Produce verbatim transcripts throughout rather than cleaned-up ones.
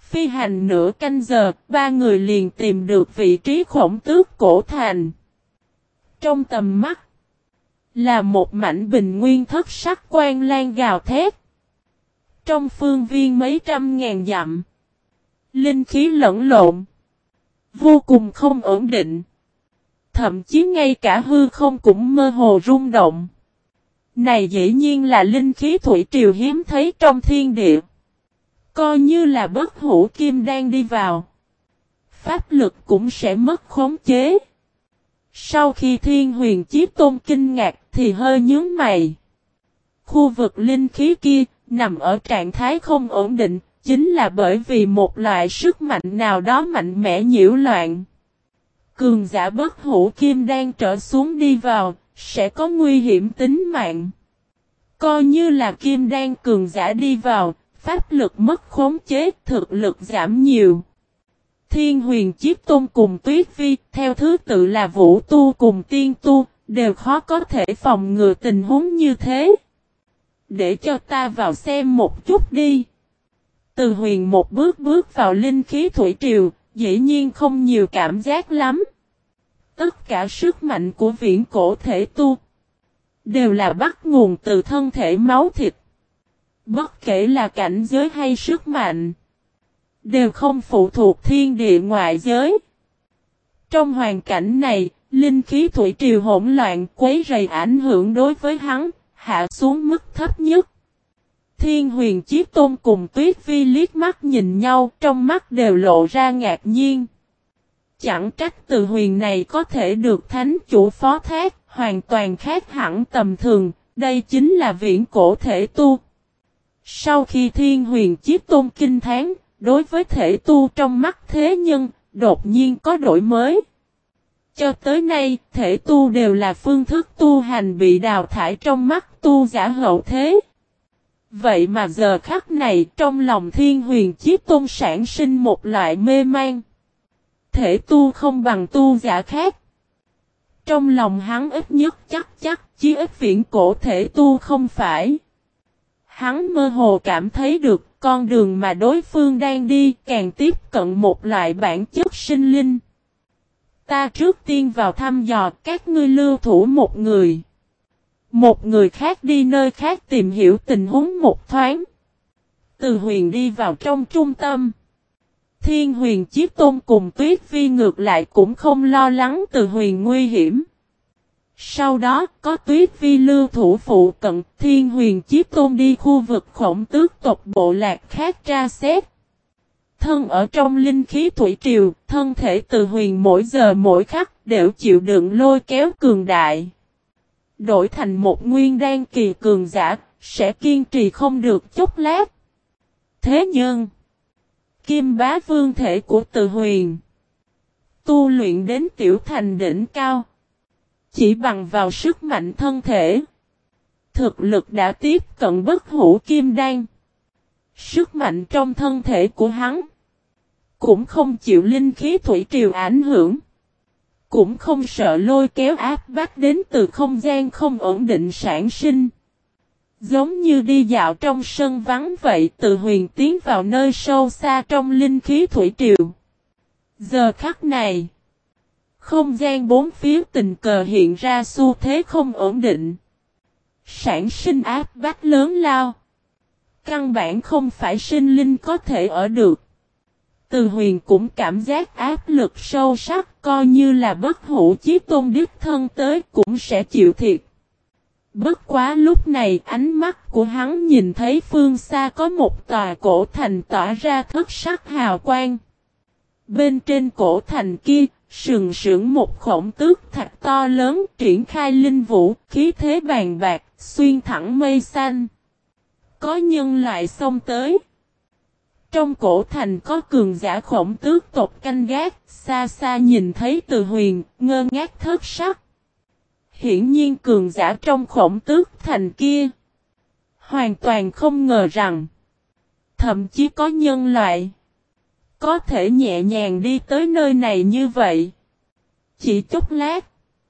Phi hành nửa canh giờ, ba người liền tìm được vị trí Khổng Tước cổ thành. Trong tầm mắt là một mảnh bình nguyên thất sắc quang lan gào thét. Trong phương viên mấy trăm ngàn dặm, linh khí lẫn lộn, vô cùng không ổn định. Thậm chí ngay cả hư không cũng mơ hồ rung động. Này dĩ nhiên là linh khí thủy triều hiếm thấy trong thiên địa. Coi như là bất hủ kim đang đi vào, pháp lực cũng sẽ mất khống chế. Sau khi Thiên Huyền Chí Tôn kinh ngạc thì hơi nhướng mày. Khu vực linh khí kia nằm ở trạng thái không ổn định, chính là bởi vì một loại sức mạnh nào đó mạnh mẽ nhiễu loạn. Cường giả bất hủ kim đang trở xuống đi vào, sẽ có nguy hiểm tính mạng. Coi như là kim đan cường giả đi vào, pháp lực mất khống chế, thực lực giảm nhiều. Thiên Huyền Chiếc Tôn cùng Tuyết Vi, theo thứ tự là Vũ Tu cùng Tiên Tu, đều khó có thể phòng ngừa tình huống như thế. Để cho ta vào xem một chút đi. Từ Huyền một bước bước vào linh khí thủy triều, dĩ nhiên không nhiều cảm giác lắm. Tất cả sức mạnh của viễn cổ thể tu đều là bắt nguồn từ thân thể máu thịt. Bất kể là cảnh giới hay sức mạnh, đều không phụ thuộc thiên địa ngoại giới. Trong hoàn cảnh này, linh khí thủy triều hỗn loạn quấy rầy ảnh hưởng đối với hắn, hạ xuống mức thấp nhất. Thiên Huyền Chí Tôn cùng Tuyết Vi liếc mắt nhìn nhau, trong mắt đều lộ ra ngạc nhiên. Chẳng trách Từ Huyền này có thể được thánh chủ phó thác, hoàn toàn khác hẳn tầm thường, đây chính là viễn cổ thể tu. Sau khi Thiên Huyền Chí Tôn kinh thán, đối với thể tu trong mắt thế nhân, đột nhiên có đổi mới. Cho tới nay, thể tu đều là phương thức tu hành bị đào thải trong mắt tu giả hậu thế. Vậy mà giờ khắc này, trong lòng Thiên Huyền Chí Tôn sản sinh một loại mê man. Thể tu không bằng tu giả khác. Trong lòng hắn ít nhất chắc chắc, chí ít viễn cổ thể tu không phải. Hắn mơ hồ cảm thấy được con đường mà đối phương đang đi càng tiếp cận một loại bản chất sinh linh. Ta trước tiên vào thăm dò các ngươi lưu thủ một người. Một người khác đi nơi khác tìm hiểu tình huống một thoáng. Từ Huyền đi vào trong trung tâm. Thiên Huyền Chí Tôn cùng Tuyết Vi ngược lại cũng không lo lắng Từ Huyền nguy hiểm. Sau đó có Tuyết Vi lưu thủ phụ cận, Thiên Huyền Chí Tôn đi khu vực Khổng Tước tộc bộ lạc khác tra xét. Thân ở trong linh khí thủy triều, thân thể Từ Huyền mỗi giờ mỗi khắc đều chịu đựng lôi kéo cường đại. Đổi thành một nguyên đan kỳ cường giả, sẽ kiên trì không được chốc lát. Thế nhưng, Kim Bá Vương thể của Từ Huyền tu luyện đến tiểu thành đỉnh cao. Chỉ bằng vào sức mạnh thân thể, thực lực đã tiếp cận bất hủ kim đan. Sức mạnh trong thân thể của hắn cũng không chịu linh khí thủy triều ảnh hưởng, cũng không sợ lôi kéo áp bách đến từ không gian không ổn định sản sinh. Giống như đi dạo trong sân vắng vậy, Từ Huyền tiến vào nơi sâu xa trong linh khí thủy triều. Giờ khắc này, không gian bốn phía tình cờ hiện ra xu thế không ổn định. Sản sinh áp bách lớn lao. Căn bản không phải sinh linh có thể ở được. Từ Huyền cũng cảm giác áp lực sâu sắc, coi như là bất hủ chí tôn đích thân tới cũng sẽ chịu thiệt. Bất quá lúc này ánh mắt của hắn nhìn thấy phương xa có một tòa cổ thành tỏa ra thất sắc hào quang. Bên trên cổ thành kia, sừng sững một khổng tước thạch to lớn triển khai linh vũ, khí thế bàn bạc, xuyên thẳng mây xanh. Có nhân loại xông tới. Trong cổ thành có cường giả khổng tước tộc canh gác, xa xa nhìn thấy Từ Huyền, ngơ ngác thất sắc. Hiển nhiên cường giả trong khổng tước thành kia hoàn toàn không ngờ rằng thậm chí có nhân loại có thể nhẹ nhàng đi tới nơi này như vậy. Chỉ chốc lát,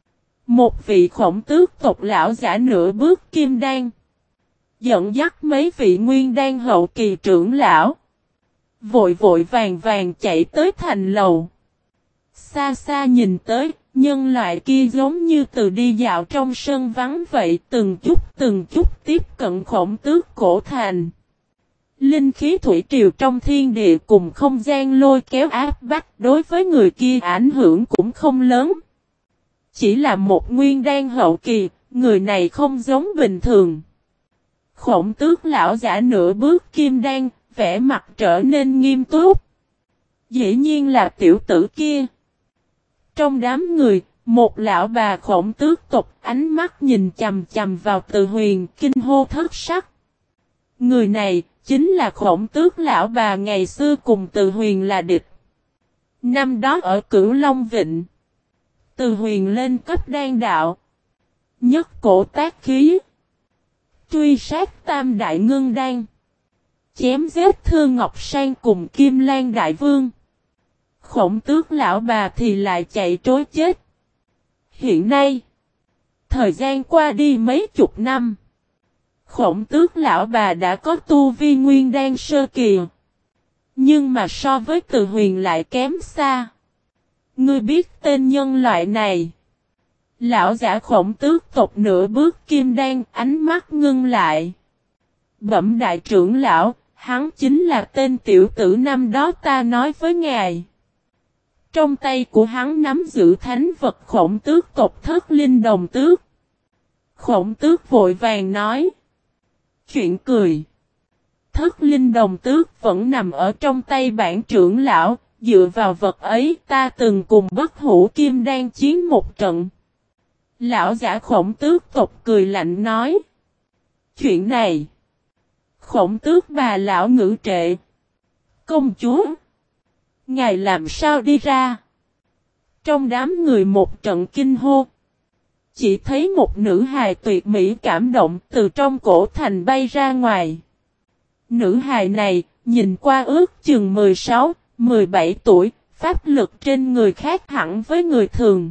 một vị khổng tước tộc lão giả nửa bước kim đan, dẫn dắt mấy vị nguyên đan hậu kỳ trưởng lão, vội vội vàng vàng chạy tới thành lầu. Xa xa nhìn tới, nhân loại kia giống như từ đi dạo trong sân vắng vậy, từng chút từng chút tiếp cận Khổng Tước cổ thành. Linh khí thủy triều trong thiên địa cùng không gian lôi kéo áp bách đối với người kia ảnh hưởng cũng không lớn. Chỉ là một nguyên đan hậu kỳ, người này không giống bình thường. Khổng Tước lão giả nửa bước kim đan, vẻ mặt trở nên nghiêm túc. Dĩ nhiên là tiểu tử kia. Trong đám người, một lão bà Khổng Tước tộc ánh mắt nhìn chầm chầm vào Từ Huyền, kinh hô thất sắc. Người này chính là Khổng Tước lão bà ngày xưa cùng Từ Huyền là địch. Năm đó ở Cửu Long Vịnh, Từ Huyền lên cấp đan đạo, nhất cổ tác khí, truy sát Tam Đại Ngưng Đan, chém giết Thương Ngọc Sang cùng Kim Lan Đại Vương. Khổng Tước lão bà thì lại chạy trối chết. Hiện nay, thời gian qua đi mấy chục năm, Khổng Tước lão bà đã có tu vi nguyên đan sơ kỳ. Nhưng mà so với Từ Huyền lại kém xa. Ngươi biết tên nhân loại này? Lão giả Khổng Tước tộc nửa bước kim đan, ánh mắt ngưng lại. Bẩm đại trưởng lão, hắn chính là tên tiểu tử năm đó ta nói với ngài. Trong tay của hắn nắm giữ thánh vật Khổng Tước tộc Thất Linh Đồng Tước. Khổng Tước vội vàng nói. Chuyện cười. Thất Linh Đồng Tước vẫn nằm ở trong tay bản trưởng lão, dựa vào vật ấy ta từng cùng Bất Hủ Kim Đan chiến một trận. Lão giả Khổng Tước tộc cười lạnh nói. Chuyện này. Khổng Tước bà lão ngữ trệ. Công chúa. Ngài làm sao đi ra? Trong đám người một trận kinh hô. Chỉ thấy một nữ hài tuyệt mỹ cảm động từ trong cổ thành bay ra ngoài. Nữ hài này, nhìn qua ước chừng mười sáu, mười bảy tuổi, pháp lực trên người khác hẳn với người thường.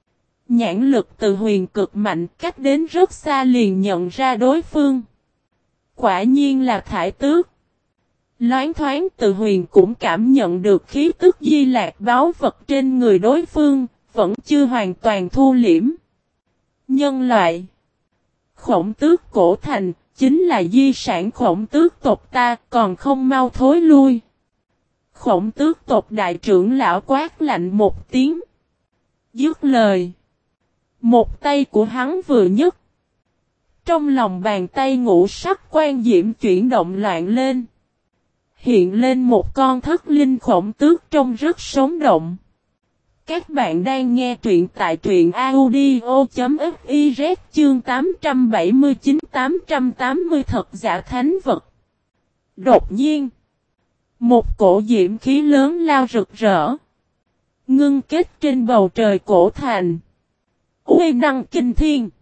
Nhãn lực Từ Huyền cực mạnh, cách đến rất xa liền nhận ra đối phương. Quả nhiên là Thải Tước. Loáng thoáng Từ Huyền cũng cảm nhận được khí tức di lạc báu vật trên người đối phương, vẫn chưa hoàn toàn thu liễm. Nhân loại. Khổng Tước cổ thành, chính là di sản Khổng Tước tộc ta, còn không mau thối lui. Khổng Tước tộc đại trưởng lão quát lạnh một tiếng. Dứt lời. Một tay của hắn vừa nhấc. Trong lòng bàn tay ngũ sắc quan diễm chuyển động loạn lên. Hiện lên một con thất linh Khổng Tước trông rất sống động. Các bạn đang nghe truyện tại truyện audio.fiz chương tám trăm bảy mươi chín tám trăm tám mươi thật giả thánh vật. Đột nhiên, một cổ diễm khí lớn lao rực rỡ, ngưng kết trên bầu trời cổ thành. Uy năng kinh thiên,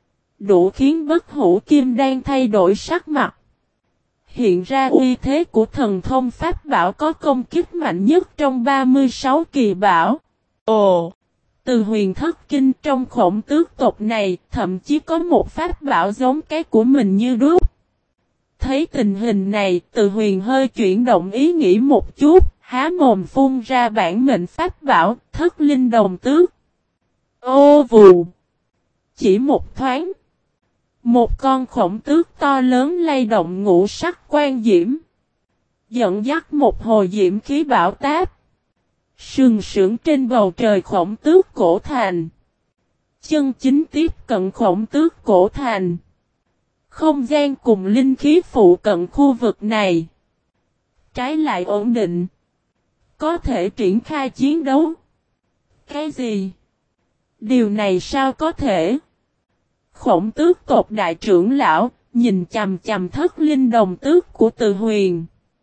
đủ khiến Bất Hủ Kim Đan thay đổi sắc mặt. Hiện ra uy thế của thần thông pháp bảo có công kích mạnh nhất trong ba mươi sáu kỳ bảo. Ồ! Từ Huyền thất kinh trong Khổng Tước tộc này, thậm chí có một pháp bảo giống cái của mình như đúc. Thấy tình hình này, Từ Huyền hơi chuyển động ý nghĩ một chút, há mồm phun ra bản mệnh pháp bảo, Thất Linh Đồng Tước. Ô vù! Chỉ một thoáng. Một con Khổng Tước to lớn lay động ngũ sắc quan diễm. Dẫn dắt một hồi diễm khí bão táp. Sừng sững trên bầu trời Khổng Tước cổ thành. Chân chính tiếp cận Khổng Tước cổ thành. Không gian cùng linh khí phụ cận khu vực này. Trái lại ổn định. Có thể triển khai chiến đấu. Cái gì? Điều này sao có thể? Khổng Tước tộc đại trưởng lão, nhìn chầm chầm Thất Linh Đồng Tước của Từ Huyền.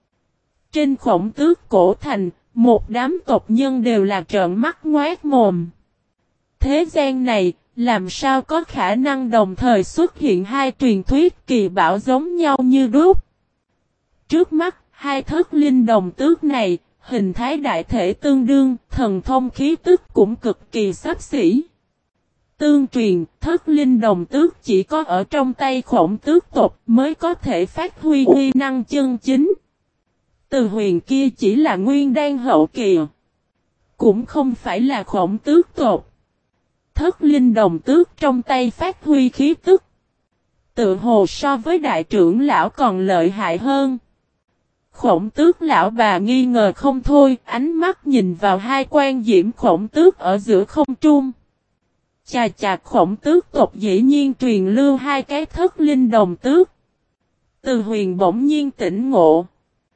Trên Khổng Tước cổ thành, một đám tộc nhân đều là trợn mắt ngoác mồm. Thế gian này, làm sao có khả năng đồng thời xuất hiện hai truyền thuyết kỳ bảo giống nhau như đúc? Trước mắt, hai Thất Linh Đồng Tước này, hình thái đại thể tương đương, thần thông khí tức cũng cực kỳ xấp xỉ. Tương truyền, Thất Linh Đồng Tước chỉ có ở trong tay Khổng Tước tộc mới có thể phát huy uy năng chân chính. Từ Huyền kia chỉ là nguyên đan hậu kỳ. Cũng không phải là khổng tước tột. Thất linh đồng tước trong tay phát huy khí tức. Tự hồ so với đại trưởng lão còn lợi hại hơn. Khổng tước lão bà nghi ngờ không thôi, ánh mắt nhìn vào hai quan diễm khổng tước ở giữa không trung. Chà chà, khổng tước tộc dĩ nhiên truyền lưu hai cái thất linh đồng tước. Từ Huyền bỗng nhiên tỉnh ngộ.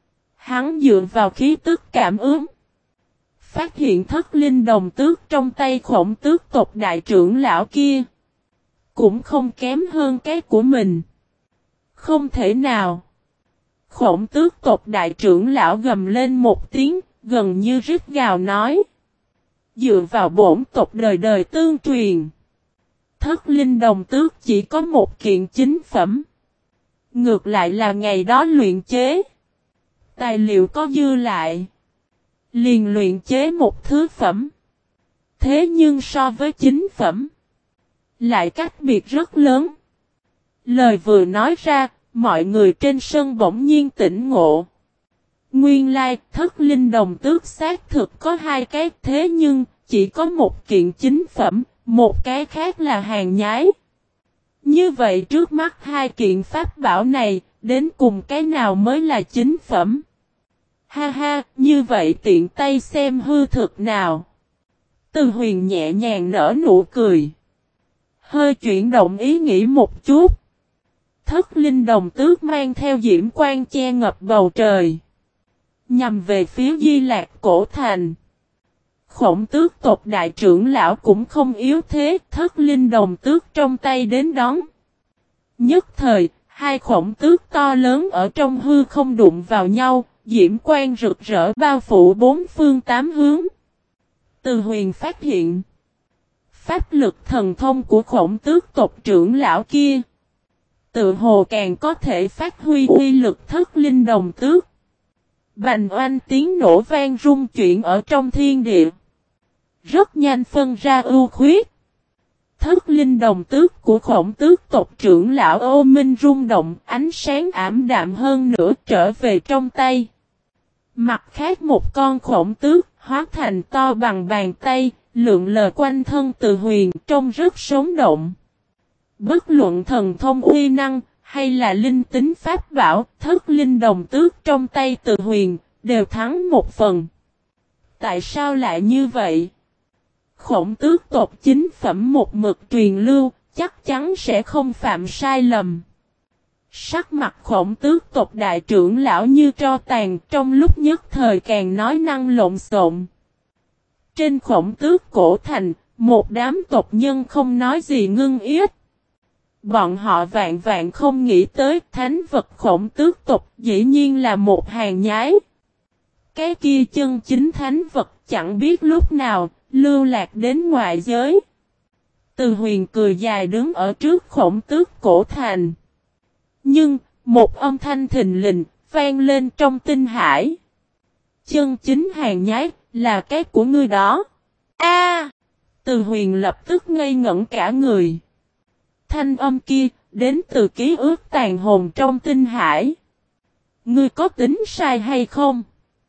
Hắn dựa vào khí tức cảm ứng. Phát hiện thất linh đồng tước trong tay khổng tước tộc đại trưởng lão kia. Cũng không kém hơn cái của mình. Không thể nào. Khổng tước tộc đại trưởng lão gầm lên một tiếng, gần như rít gào nói. Dựa vào bổn tộc đời đời tương truyền. Thất linh đồng tước chỉ có một kiện chính phẩm. Ngược lại là ngày đó luyện chế. Tài liệu có dư lại. Liền luyện chế một thứ phẩm. Thế nhưng so với chính phẩm. Lại cách biệt rất lớn. Lời vừa nói ra, mọi người trên sân bỗng nhiên tỉnh ngộ. Nguyên lai, thất linh đồng tước xác thực có hai cái, thế nhưng chỉ có một kiện chính phẩm, một cái khác là hàng nhái. Như vậy trước mắt hai kiện pháp bảo này, đến cùng cái nào mới là chính phẩm? Ha ha, như vậy tiện tay xem hư thực nào. Từ Huyền nhẹ nhàng nở nụ cười. Hơi chuyển động ý nghĩ một chút. Thất linh đồng tước mang theo diễm quang che ngập bầu trời. Nhằm về phía Di Lạc cổ thành. Khổng tước tộc đại trưởng lão cũng không yếu thế, thất linh đồng tước trong tay đến đón. Nhất thời, hai khổng tước to lớn ở trong hư không đụng vào nhau, diễm quang rực rỡ bao phủ bốn phương tám hướng. Từ Huyền phát hiện pháp lực thần thông của khổng tước tộc trưởng lão kia. Tự hồ càng có thể phát huy uy lực thất linh đồng tước. Bành oanh tiếng nổ vang rung chuyển ở trong thiên địa. Rất nhanh phân ra ưu khuyết. Thất linh đồng tước của khổng tước tộc trưởng lão ô minh rung động, ánh sáng ảm đạm hơn nữa trở về trong tay. Mặt khác một con khổng tước hóa thành to bằng bàn tay, lượn lờ quanh thân Từ Huyền trông rất sống động. Bất luận thần thông uy năng hay là linh tính pháp bảo, thất linh đồng tước trong tay Từ Huyền đều thắng một phần. Tại sao lại như vậy? Khổng tước tộc chính phẩm một mực truyền lưu, chắc chắn sẽ không phạm sai lầm. Sắc mặt khổng tước tộc đại trưởng lão như tro tàn, trong lúc nhất thời càng nói năng lộn xộn. Trên khổng tước cổ thành, một đám tộc nhân không nói gì ngưng yết. Bọn họ vạn vạn không nghĩ tới thánh vật khổng tước tộc dĩ nhiên là một hàng nhái. Cái kia chân chính thánh vật chẳng biết lúc nào lưu lạc đến ngoại giới. Từ Huyền cười dài đứng ở trước khổng tước cổ thành. Nhưng, một âm thanh thình lình, vang lên trong tinh hải. Chân chính hàng nhái, là cái của ngươi đó. A! Từ Huyền lập tức ngây ngẩn cả người. Thanh âm kia, đến từ ký ức tàn hồn trong tinh hải. Ngươi có tính sai hay không?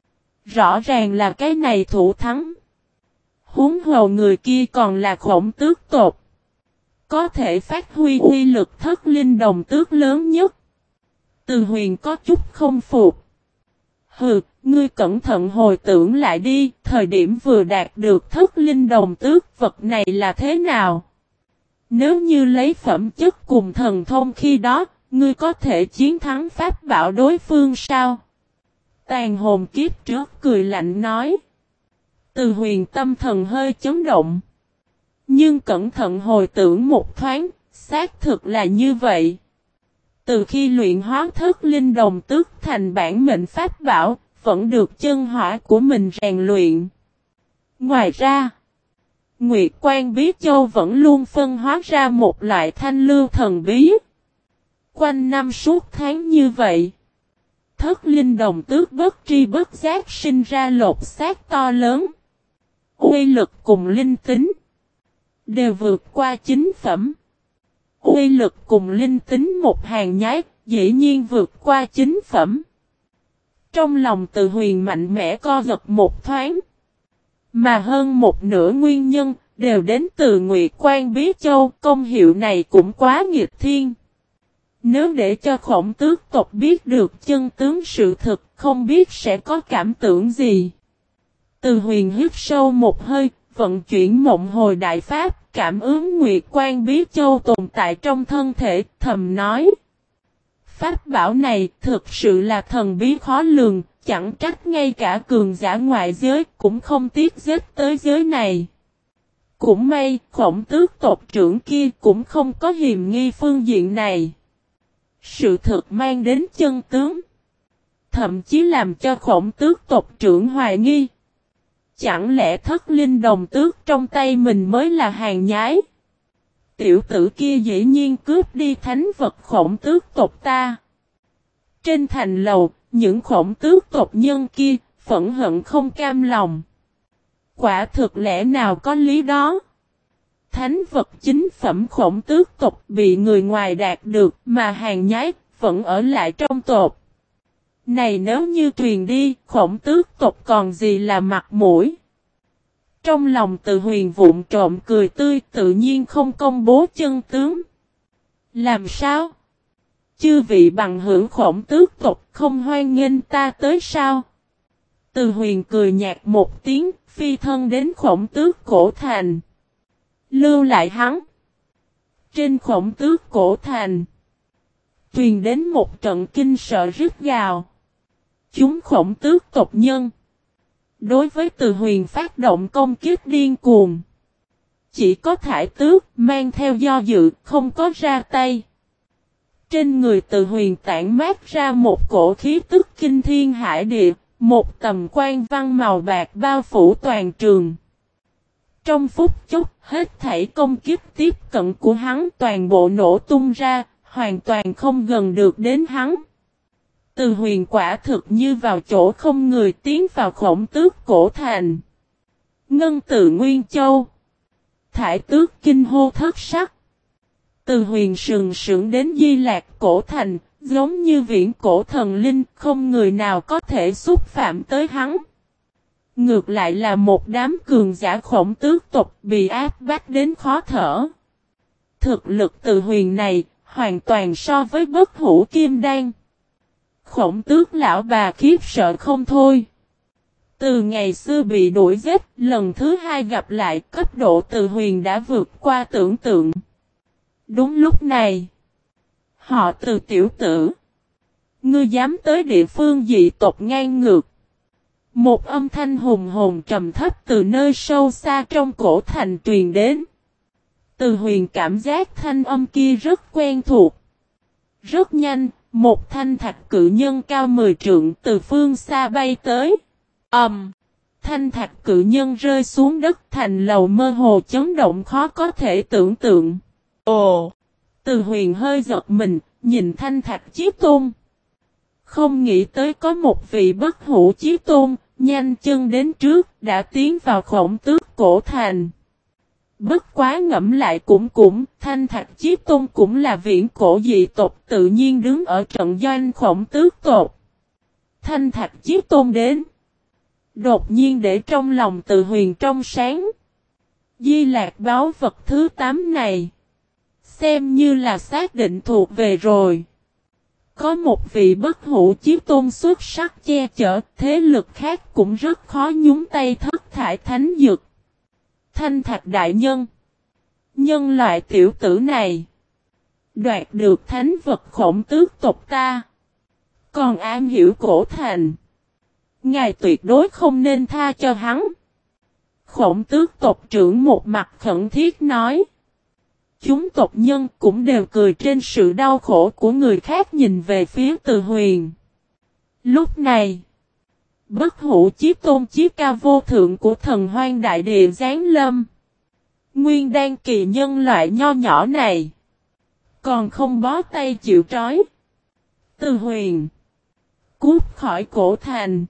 Rõ ràng là cái này thủ thắng. Huống hồ người kia còn là khổng tước tộc. Có thể phát huy uy lực thất linh đồng tước lớn nhất. Từ Huyền có chút không phục. Hừ, ngươi cẩn thận hồi tưởng lại đi, thời điểm vừa đạt được thất linh đồng tước vật này là thế nào? Nếu như lấy phẩm chất cùng thần thông khi đó, ngươi có thể chiến thắng pháp bảo đối phương sao? Tàn hồn kiếp trước cười lạnh nói. Từ Huyền tâm thần hơi chấn động. Nhưng cẩn thận hồi tưởng một thoáng, xác thực là như vậy. Từ khi luyện hóa thất linh đồng tước thành bản mệnh pháp bảo, vẫn được chân hỏa của mình rèn luyện. Ngoài ra, Nguyệt Quan Bí Châu vẫn luôn phân hóa ra một loại thanh lưu thần bí. Quanh năm suốt tháng như vậy, thất linh đồng tước bất tri bất giác sinh ra lột xác to lớn. Uy lực cùng linh tính đều vượt qua chính phẩm. Uy lực cùng linh tính một hàng nhái, dĩ nhiên vượt qua chính phẩm. Trong lòng Từ Huyền mạnh mẽ co giật một thoáng. Mà hơn một nửa nguyên nhân đều đến từ Nguyệt Quan Bí Châu, công hiệu này cũng quá nghịch thiên. Nếu để cho Khổng Tước tộc biết được chân tướng sự thực, không biết sẽ có cảm tưởng gì. Từ Huyền hít sâu một hơi, vận chuyển mộng hồi đại pháp, cảm ứng Nguyệt Quan Bí Châu tồn tại trong thân thể, thầm nói. Pháp bảo này thực sự là thần bí khó lường, chẳng trách ngay cả cường giả ngoại giới cũng không tiếc giết tới giới này. Cũng may, Khổng Tước tộc trưởng kia cũng không có hiềm nghi phương diện này. Sự thực mang đến chân tướng. Thậm chí làm cho Khổng Tước tộc trưởng hoài nghi. Chẳng lẽ thất linh đồng tước trong tay mình mới là hàng nhái? Tiểu tử kia dĩ nhiên cướp đi thánh vật Khổng Tước tộc ta. Trên thành lầu, những Khổng Tước tộc nhân kia, phẫn hận không cam lòng. Quả thực lẽ nào có lý đó? Thánh vật chính phẩm Khổng Tước tộc bị người ngoài đạt được mà hàng nhái vẫn ở lại trong tộc. Này nếu như truyền đi, Khổng Tước tộc còn gì là mặt mũi? Trong lòng Từ Huyền vụn trộm cười tươi, tự nhiên không công bố chân tướng. Làm sao? Chư vị bằng hưởng Khổng Tước tộc không hoan nghênh ta tới sao? Từ Huyền cười nhạt một tiếng, phi thân đến Khổng Tước cổ thành. Lưu lại hắn. Trên Khổng Tước cổ thành, truyền đến một trận kinh sợ rít gào. Chúng Khổng Tước tộc nhân đối với Từ Huyền phát động công kích điên cuồng. Chỉ có Thải Tước mang theo do dự, không có ra tay. Trên người Từ Huyền tản mát ra một cổ khí tức kinh thiên hải địa, một tầm quan văn màu bạc bao phủ toàn trường. Trong phút chốc, hết thảy công kích tiếp cận của hắn toàn bộ nổ tung ra, hoàn toàn không gần được đến hắn. Từ Huyền quả thực như vào chỗ không người tiến vào Khổng Tước cổ thành. Ngân Từ Nguyên Châu. Thải Tước kinh hô thất sắc. Từ Huyền sừng sững đến Di Lạc cổ thành, giống như viễn cổ thần linh, không người nào có thể xúc phạm tới hắn. Ngược lại là một đám cường giả Khổng Tước tộc bị áp bách đến khó thở. Thực lực Từ Huyền này, hoàn toàn so với Bất Hủ Kim Đan. Khổng Tước lão bà khiếp sợ không thôi. Từ ngày xưa bị đuổi giết, lần thứ hai gặp lại, cấp độ Từ Huyền đã vượt qua tưởng tượng. Đúng lúc này, họ Từ tiểu tử, ngươi dám tới địa phương dị tộc ngang ngược. Một âm thanh hùng hồn trầm thấp từ nơi sâu xa trong cổ thành truyền đến. Từ Huyền cảm giác thanh âm kia rất quen thuộc. Rất nhanh, một thanh thạch cự nhân cao mười trượng từ phương xa bay tới. Ầm! Um, thanh thạch cự nhân rơi xuống đất, thành lầu mơ hồ chấn động khó có thể tưởng tượng. Ồ! Từ Huyền hơi giật mình, nhìn thanh thạch chí tôn. Không nghĩ tới có một vị Bất Hủ chí tôn, nhanh chân đến trước, đã tiến vào Khổng Tước cổ thành. Bất quá ngẫm lại cũng cũng, thanh thạch chí tôn cũng là viễn cổ dị tộc, tự nhiên đứng ở trận doanh Khổng Tước tộc. Thanh thạch chí tôn đến, đột nhiên để trong lòng Từ Huyền trong sáng. Di Lạc báu vật thứ tám này, xem như là xác định thuộc về rồi. Có một vị Bất Hủ chí tôn xuất sắc che chở, thế lực khác cũng rất khó nhúng tay thất thải thánh dược. Thanh thạch đại nhân, nhân loại tiểu tử này, đoạt được thánh vật Khổng Tước tộc ta, còn am hiểu cổ thành, ngài tuyệt đối không nên tha cho hắn. Khổng Tước tộc trưởng một mặt khẩn thiết nói. Chúng tộc nhân cũng đều cười trên sự đau khổ của người khác, nhìn về phía Từ Huyền. Lúc này, Bất Hủ chí tôn chí cao vô thượng của thần hoang đại địa giáng lâm. Nguyên đan kỳ nhân loại nho nhỏ này, còn không bó tay chịu trói. Từ Huyền, cút khỏi cổ thành.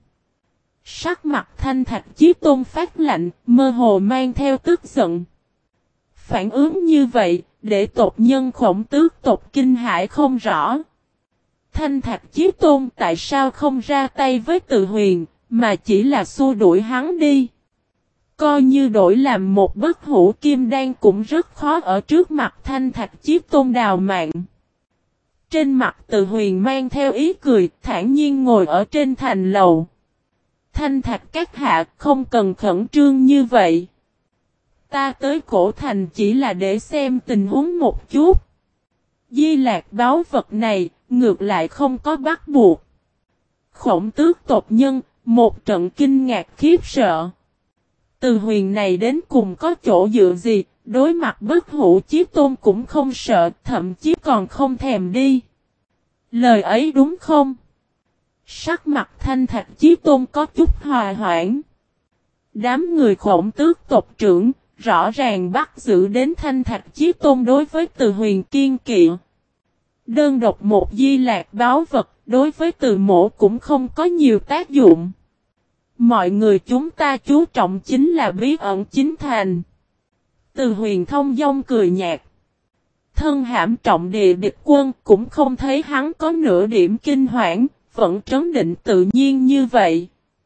Sắc mặt thanh thạch chí tôn phát lạnh, mơ hồ mang theo tức giận. Phản ứng như vậy, để tộc nhân Khổng Tước tộc kinh hãi không rõ. Thanh Thạch Chí Tôn tại sao không ra tay với Từ Huyền, mà chỉ là xua đuổi hắn đi. Coi như đổi làm một bất hủ kim đan cũng rất khó ở trước mặt Thanh Thạch Chí Tôn đào mạng. Trên mặt Từ Huyền mang theo ý cười, thản nhiên ngồi ở trên thành lầu. Thanh Thạch các hạ không cần khẩn trương như vậy. Ta tới cổ thành chỉ là để xem tình huống một chút. Di lạc báu vật này, ngược lại không có bắt buộc. Khổng tước tộc nhân, một trận kinh ngạc khiếp sợ. Từ Huyền này đến cùng có chỗ dựa gì, đối mặt bất hủ chí tôn cũng không sợ, thậm chí còn không thèm đi. Lời ấy đúng không? Sắc mặt Thanh Thạch Chí Tôn có chút hòa hoãn. Đám người khổng tước tộc trưởng, rõ ràng bắt giữ đến Thanh Thạch Chí Tôn đối với Từ Huyền kiên kỵ. Đơn độc một di lạc báu vật, đối với Từ Mỗ cũng không có nhiều tác dụng. Mọi người chúng ta chú trọng chính là bí ẩn chính thành. Từ Huyền thông dong cười nhạt. Thân hãm trọng địa địch quân cũng không thấy hắn có nửa điểm kinh hoảng, vẫn trấn định tự nhiên như vậy.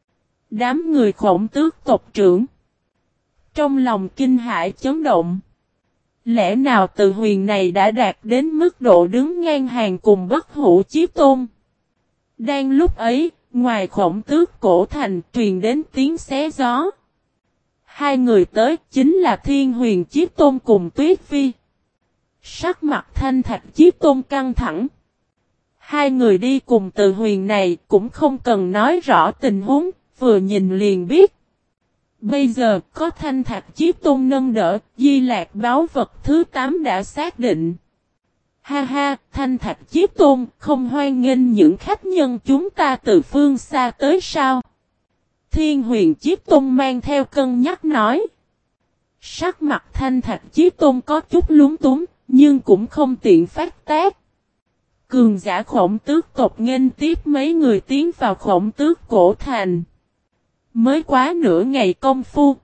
Đám người khổng tước tộc trưởng. Trong lòng kinh hãi chấn động. Lẽ nào Từ Huyền này đã đạt đến mức độ đứng ngang hàng cùng bất hủ chí tôn? Đang lúc ấy, ngoài khổng tước cổ thành truyền đến tiếng xé gió. Hai người tới chính là Thiên Huyền Chí Tôn cùng Tuyết Phi. Sắc mặt Thanh Thạch Chí Tôn căng thẳng. Hai người đi cùng Từ Huyền này cũng không cần nói rõ tình huống, vừa nhìn liền biết. Bây giờ có Thanh Thạch Chí Tôn nâng đỡ, di lạc báu vật thứ tám đã xác định. Ha ha, Thanh Thạch Chí Tôn không hoan nghênh những khách nhân chúng ta từ phương xa tới sao? Thiên Huyền Chí Tôn mang theo cân nhắc nói. Sắc mặt Thanh Thạch Chí Tôn có chút lúng túng, nhưng cũng không tiện phát tác. Cường giả khổng tước tộc nghênh tiếp mấy người tiến vào khổng tước cổ thành. Mới quá nửa ngày công phu.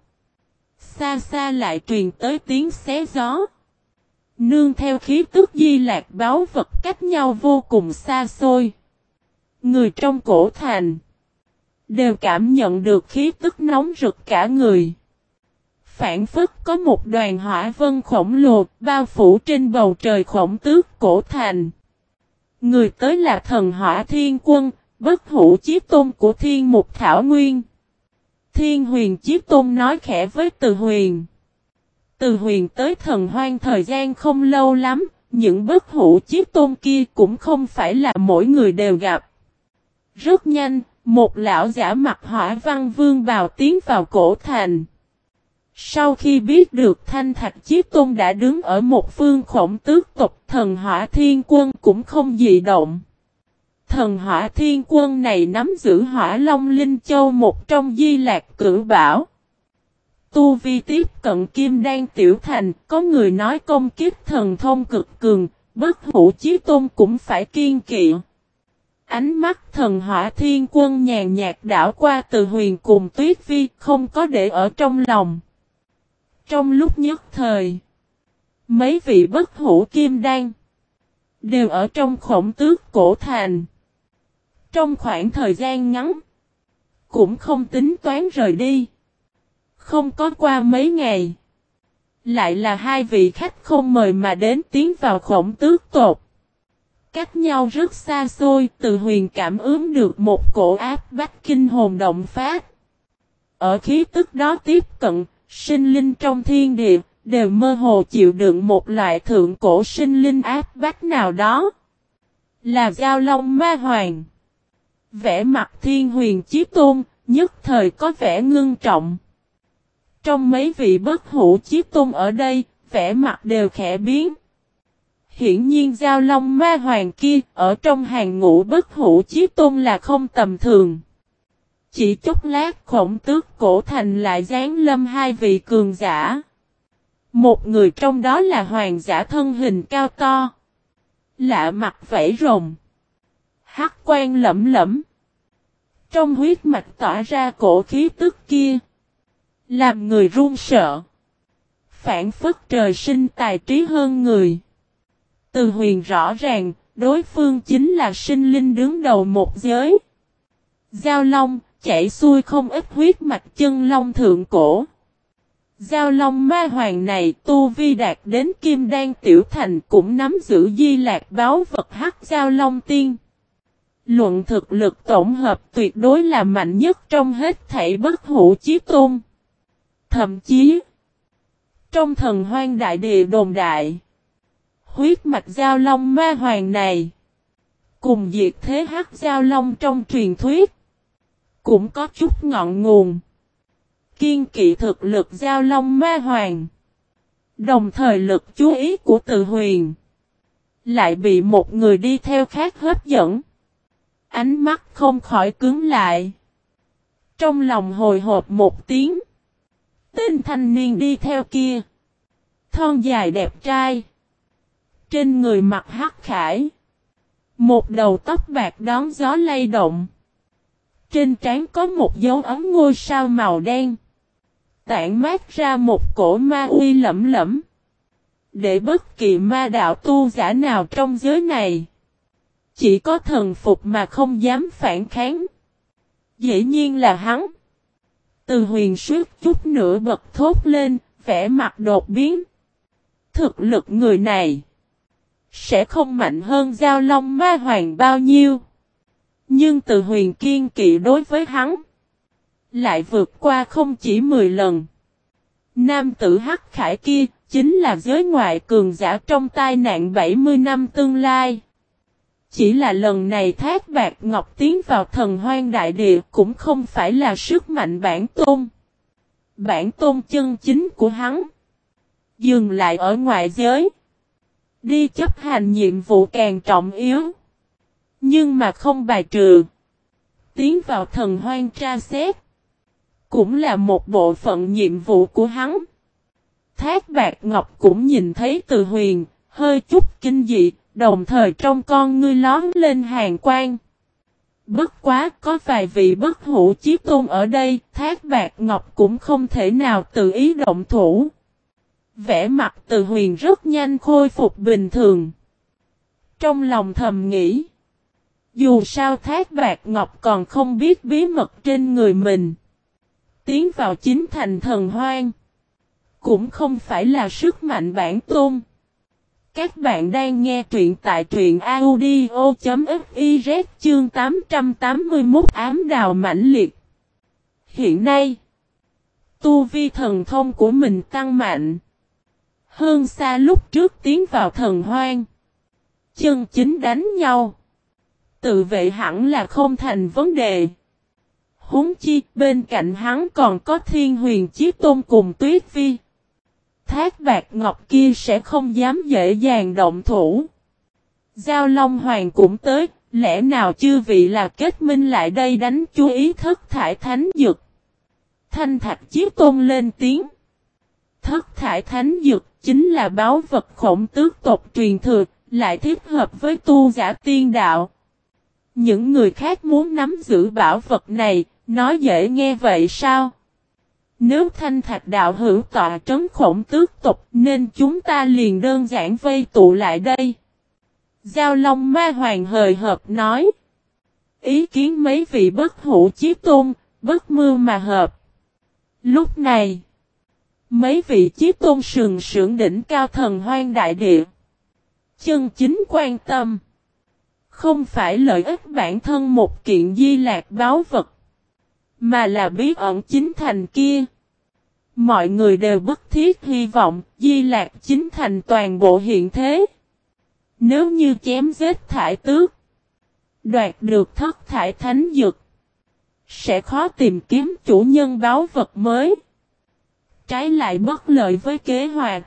Xa xa lại truyền tới tiếng xé gió. Nương theo khí tức di lạc báu vật cách nhau vô cùng xa xôi. Người trong cổ thành đều cảm nhận được khí tức nóng rực cả người. Phản phất có một đoàn hỏa vân khổng lồ bao phủ trên bầu trời khổng tước cổ thành. Người tới là thần hỏa thiên quân, bất hủ chí tôn của thiên mục thảo nguyên. Thiên Huyền Chí Tôn nói khẽ với Từ Huyền. Từ Huyền tới thần hoang thời gian không lâu lắm, những bất hủ chí tôn kia cũng không phải là mỗi người đều gặp. Rất nhanh, một lão giả mặc hỏa văn vương bào tiến vào cổ thành. Sau khi biết được Thanh Thạch Chí Tôn đã đứng ở một phương khổng tước tộc, thần hỏa thiên quân cũng không dị động. Thần hỏa thiên quân này nắm giữ hỏa long linh châu một trong di lạc cửu bảo. Tu vi tiếp cận kim đan tiểu thành, có người nói công kiếp thần thông cực cường, bất hủ chí tôn cũng phải kiên kỵ. Ánh mắt thần hỏa thiên quân nhàn nhạt đảo qua Từ Huyền cùng Tuyết Vi, không có để ở trong lòng. Trong lúc nhất thời, mấy vị bất hủ kim đan đều ở trong khổng tước cổ thành. Trong khoảng thời gian ngắn, cũng không tính toán rời đi. Không có qua mấy ngày, lại là hai vị khách không mời mà đến tiến vào khổng tước tộc. Cách nhau rất xa xôi, Từ Huyền cảm ứng được một cổ áp bách kinh hồn động phát. Ở khí tức đó tiếp cận, sinh linh trong thiên địa, đều mơ hồ chịu đựng một loại thượng cổ sinh linh áp bách nào đó. Là Giao Long Ma Hoàng. Vẻ mặt Thiên Huyền Chí Tôn, nhất thời có vẻ ngưng trọng. Trong mấy vị bất hủ chí tôn ở đây, vẻ mặt đều khẽ biến. Hiển nhiên Giao Long Ma Hoàng kia, ở trong hàng ngũ bất hủ chí tôn là không tầm thường. Chỉ chốc lát khổng tước cổ thành lại giáng lâm hai vị cường giả. Một người trong đó là hoàng giả thân hình cao to. Lạ mặt vảy rồng. Hắc quan lẫm lẫm. Trong huyết mạch tỏa ra cổ khí tức kia. Làm người run sợ. Phản phất trời sinh tài trí hơn người. Từ Huyền rõ ràng, đối phương chính là sinh linh đứng đầu một giới. Giao Long, chảy xuôi không ít huyết mạch chân long thượng cổ. Giao Long ma hoàng này tu vi đạt đến kim đan tiểu thành cũng nắm giữ di lạc báu vật hắc Giao Long tiên. Luận thực lực tổng hợp tuyệt đối là mạnh nhất trong hết thảy bất hủ chí tôn. Thậm chí, trong thần hoang đại địa đồn đại, huyết mạch Giao Long ma hoàng này, cùng diệt thế hắc Giao Long trong truyền thuyết, cũng có chút ngọn nguồn. Kiên kỵ thực lực Giao Long ma hoàng, đồng thời lực chú ý của Từ Huyền, lại bị một người đi theo khác hấp dẫn. Ánh mắt không khỏi cứng lại. Trong lòng hồi hộp một tiếng. Tên thanh niên đi theo kia, thon dài đẹp trai, trên người mặc hắc khải, một đầu tóc bạc đón gió lay động. Trên trán có một dấu ấn ngôi sao màu đen, tản mát ra một cổ ma uy lẫm lẫm, để bất kỳ ma đạo tu giả nào trong giới này chỉ có thần phục mà không dám phản kháng. Dĩ nhiên là hắn. Từ Huyền suýt chút nữa bật thốt lên, vẻ mặt đột biến. Thực lực người này sẽ không mạnh hơn Giao Long ma hoàng bao nhiêu. Nhưng Từ Huyền kiên kỵ đối với hắn lại vượt qua không chỉ mười lần. Nam tử hắc khải kia chính là giới ngoại cường giả trong tai nạn bảy mươi năm tương lai. Chỉ là lần này Thác Bạt Ngọc tiến vào thần hoang đại địa cũng không phải là sức mạnh bản tôn. Bản tôn chân chính của hắn dừng lại ở ngoại giới, đi chấp hành nhiệm vụ càng trọng yếu. Nhưng mà không bài trừ tiến vào thần hoang tra xét cũng là một bộ phận nhiệm vụ của hắn. Thác Bạt Ngọc cũng nhìn thấy Từ Huyền, hơi chút kinh dị, đồng thời trong con ngươi lón lên hàn quang. Bất quá có vài vị bất hủ chí tôn ở đây, Thác Bạt Ngọc cũng không thể nào tự ý động thủ. Vẻ mặt Từ Huyền rất nhanh khôi phục bình thường. Trong lòng thầm nghĩ, dù sao Thác Bạt Ngọc còn không biết bí mật trên người mình. Tiến vào chính thành thần hoang cũng không phải là sức mạnh bản tôn. Các bạn đang nghe truyện tại truyện audio.fiz chương tám trăm tám mươi mốt ám đào mãnh liệt. Hiện nay, tu vi thần thông của mình tăng mạnh hơn xa lúc trước tiến vào thần hoang. Chân chính đánh nhau, tự vệ hẳn là không thành vấn đề. Huống chi bên cạnh hắn còn có Thiên Huyền Chí Tôn cùng Tuyết Vi. Thác Bạt Ngọc kia sẽ không dám dễ dàng động thủ. Giao Long Hoàng cũng tới, lẽ nào chư vị là kết minh lại đây đánh chú ý Thất Thải Thánh Dược. Thanh Thạch Chí Tôn lên tiếng. Thất Thải Thánh Dược chính là báu vật khổng tước tộc truyền thừa, lại thích hợp với tu giả tiên đạo. Những người khác muốn nắm giữ bảo vật này, nói dễ nghe vậy sao? Nếu Thanh Thạch đạo hữu tọa trấn khổng tước tộc nên chúng ta liền đơn giản vây tụ lại đây. Giao Long ma hoàng hời hợt nói. Ý kiến mấy vị bất hủ chí tôn, bất mưu mà hợp. Lúc này, mấy vị chí tôn sừng sững đỉnh cao thần hoang đại địa. Chân chính quan tâm, không phải lợi ích bản thân một kiện di lạc báu vật, mà là bí ẩn chính thành kia. Mọi người đều bức thiết hy vọng di lạc chính thành toàn bộ hiện thế. Nếu như chém giết thải tước, đoạt được Thất Thải Thánh Dược, sẽ khó tìm kiếm chủ nhân báu vật mới. Trái lại bất lợi với kế hoạch.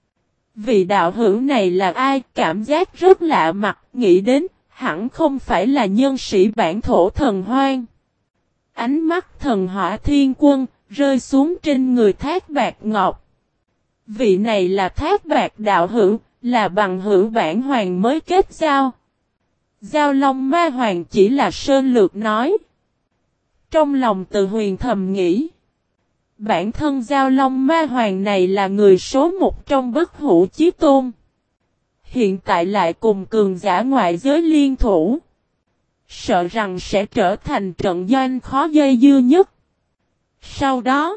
Vị đạo hữu này là ai? Cảm giác rất lạ mặt, nghĩ đến hẳn không phải là nhân sĩ bản thổ thần hoang. Ánh mắt thần hỏa thiên quân rơi xuống trên người Thác Bạt Ngọc. Vị này là Thác Bạt đạo hữu, là bằng hữu bản hoàng mới kết giao. Giao Long ma hoàng chỉ là sơn lược nói. Trong lòng Từ Huyền thầm nghĩ, bản thân Giao Long ma hoàng này là người số một trong bất hủ chí tôn. hiện tại lại cùng cường giả ngoại giới liên thủ. Sợ rằng sẽ trở thành trận doanh khó dây dưa nhất. Sau đó,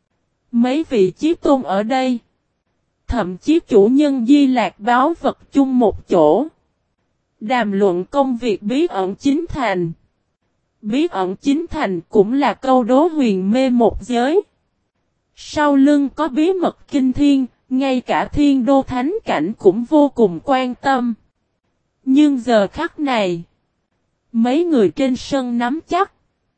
mấy vị chí tôn ở đây, thậm chí chủ nhân Di Lạc báo vật chung một chỗ, đàm luận công việc bí ẩn chính thành. Bí ẩn chính thành cũng là câu đố huyền mê một giới. Sau lưng có bí mật kinh thiên, ngay cả thiên đô thánh cảnh cũng vô cùng quan tâm. Nhưng giờ khắc này, mấy người trên sân nắm chắc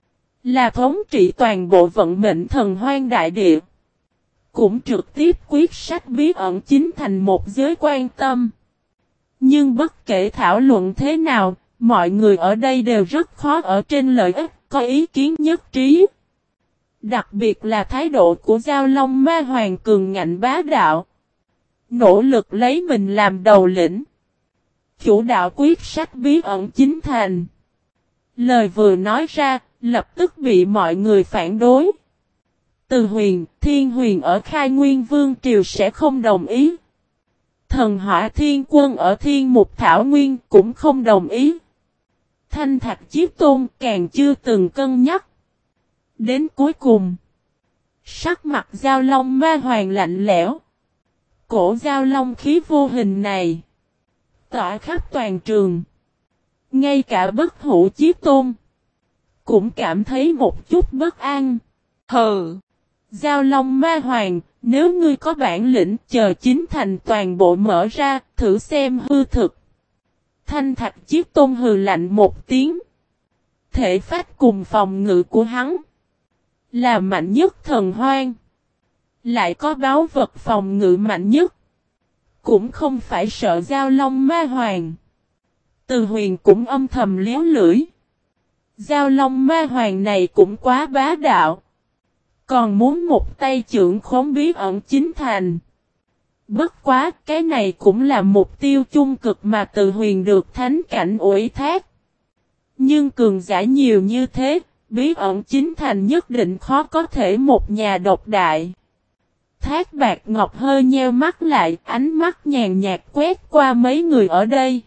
là thống trị toàn bộ vận mệnh thần hoang đại địa. Cũng trực tiếp quyết sách bí ẩn chính thành một giới quan tâm. Nhưng bất kể thảo luận thế nào, mọi người ở đây đều rất khó ở trên lợi ích, có ý kiến nhất trí. Đặc biệt là thái độ của Giao Long Ma Hoàng cường ngạnh bá đạo. Nỗ lực lấy mình làm đầu lĩnh. Chủ đạo quyết sách bí ẩn chính thành. Lời vừa nói ra, lập tức bị mọi người phản đối. Từ Huyền, Thiên Huyền ở Khai Nguyên Vương Triều sẽ không đồng ý. Thần Hỏa Thiên Quân ở Thiên Mục Thảo Nguyên cũng không đồng ý. Thanh Thạch Chiếc Tôn càng chưa từng cân nhắc. Đến cuối cùng, sắc mặt Giao Long Ma Hoàng lạnh lẽo. Cổ Giao Long khí vô hình này tỏa khắp toàn trường. Ngay cả Bất Hủ Chiếc Tôn cũng cảm thấy một chút bất an. Hừ! Giao Long Ma Hoàng, nếu ngươi có bản lĩnh chờ chính thành toàn bộ mở ra, thử xem hư thực. Thanh Thạch Chiếc Tôn hừ lạnh một tiếng. Thể phách cùng phòng ngự của hắn là mạnh nhất thần hoang. Lại có báu vật phòng ngự mạnh nhất. Cũng không phải sợ Giao Long Ma Hoàng. Từ Huyền cũng âm thầm liếu lưỡi. Giao Long Ma Hoàng này cũng quá bá đạo. Còn muốn một tay trưởng khống bí ẩn chính thành. Bất quá, cái này cũng là mục tiêu chung cực mà Từ Huyền được thánh cảnh ủy thác. Nhưng cường giả nhiều như thế, bí ẩn chính thành nhất định khó có thể một nhà độc đại. Thác Bạt Ngọc hơi nheo mắt lại, ánh mắt nhàn nhạt quét qua mấy người ở đây.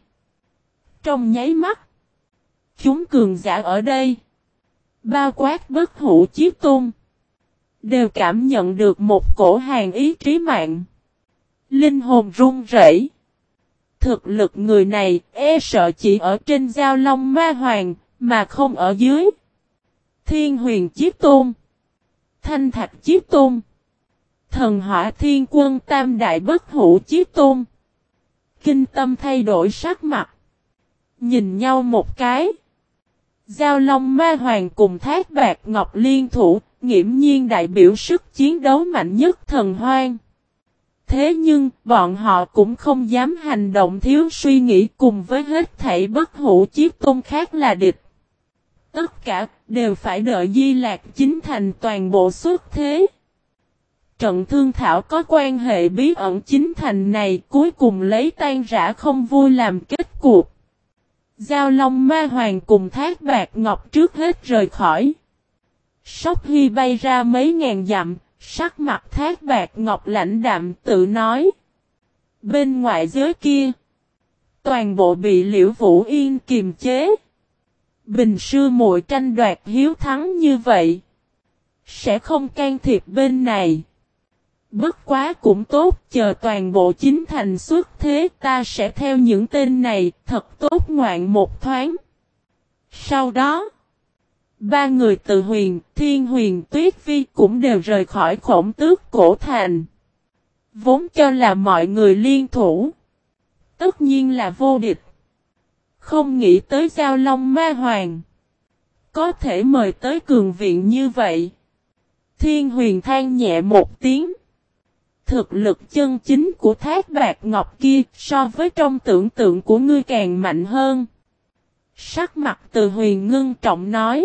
Trong nháy mắt, chúng cường giả ở đây, bao quát Bất Hủ Chiếc Tôn, đều cảm nhận được một cổ hàn ý trí mạng. Linh hồn run rẩy. Thực lực người này e sợ chỉ ở trên Giao Long Ma Hoàng, mà không ở dưới. Thiên Huyền Chiếc Tôn, Thanh Thạch Chiếc Tôn, Thần Hỏa Thiên Quân Tam Đại Bất Hủ Chiếc Tôn. Kinh tâm thay đổi sắc mặt. Nhìn nhau một cái. Giao Long Ma Hoàng cùng Thác Bạt Ngọc liên thủ, nghiễm nhiên đại biểu sức chiến đấu mạnh nhất thần hoang. Thế nhưng, bọn họ cũng không dám hành động thiếu suy nghĩ cùng với hết thảy Bất Hủ Chiếc Tôn khác là địch. Tất cả đều phải đợi Di Lạc chính thành toàn bộ xuất thế. Trận thương thảo có quan hệ bí ẩn chính thành này cuối cùng lấy tan rã không vui làm kết cuộc. Giao Long Ma Hoàng cùng Thác Bạt Ngọc trước hết rời khỏi. Sóc Hy bay ra mấy ngàn dặm, sắc mặt Thác Bạt Ngọc lãnh đạm tự nói. Bên ngoài giới kia, toàn bộ bị Liễu Vũ Yên kiềm chế. Bình sư muội tranh đoạt hiếu thắng như vậy, sẽ không can thiệp bên này. Bất quá cũng tốt, chờ toàn bộ chính thành xuất thế ta sẽ theo những tên này, thật tốt ngoạn một thoáng. Sau đó, ba người Từ Huyền, Thiên Huyền, Tuyết Vi cũng đều rời khỏi Khổng Tước cổ thành. Vốn cho là mọi người liên thủ, tất nhiên là vô địch. Không nghĩ tới Giao Long Ma Hoàng có thể mời tới cường viện như vậy. Thiên Huyền than nhẹ một tiếng. Thực lực chân chính của Thác Bạt Ngọc kia so với trong tưởng tượng của ngươi càng mạnh hơn. Sắc mặt Từ Huyền ngưng trọng nói.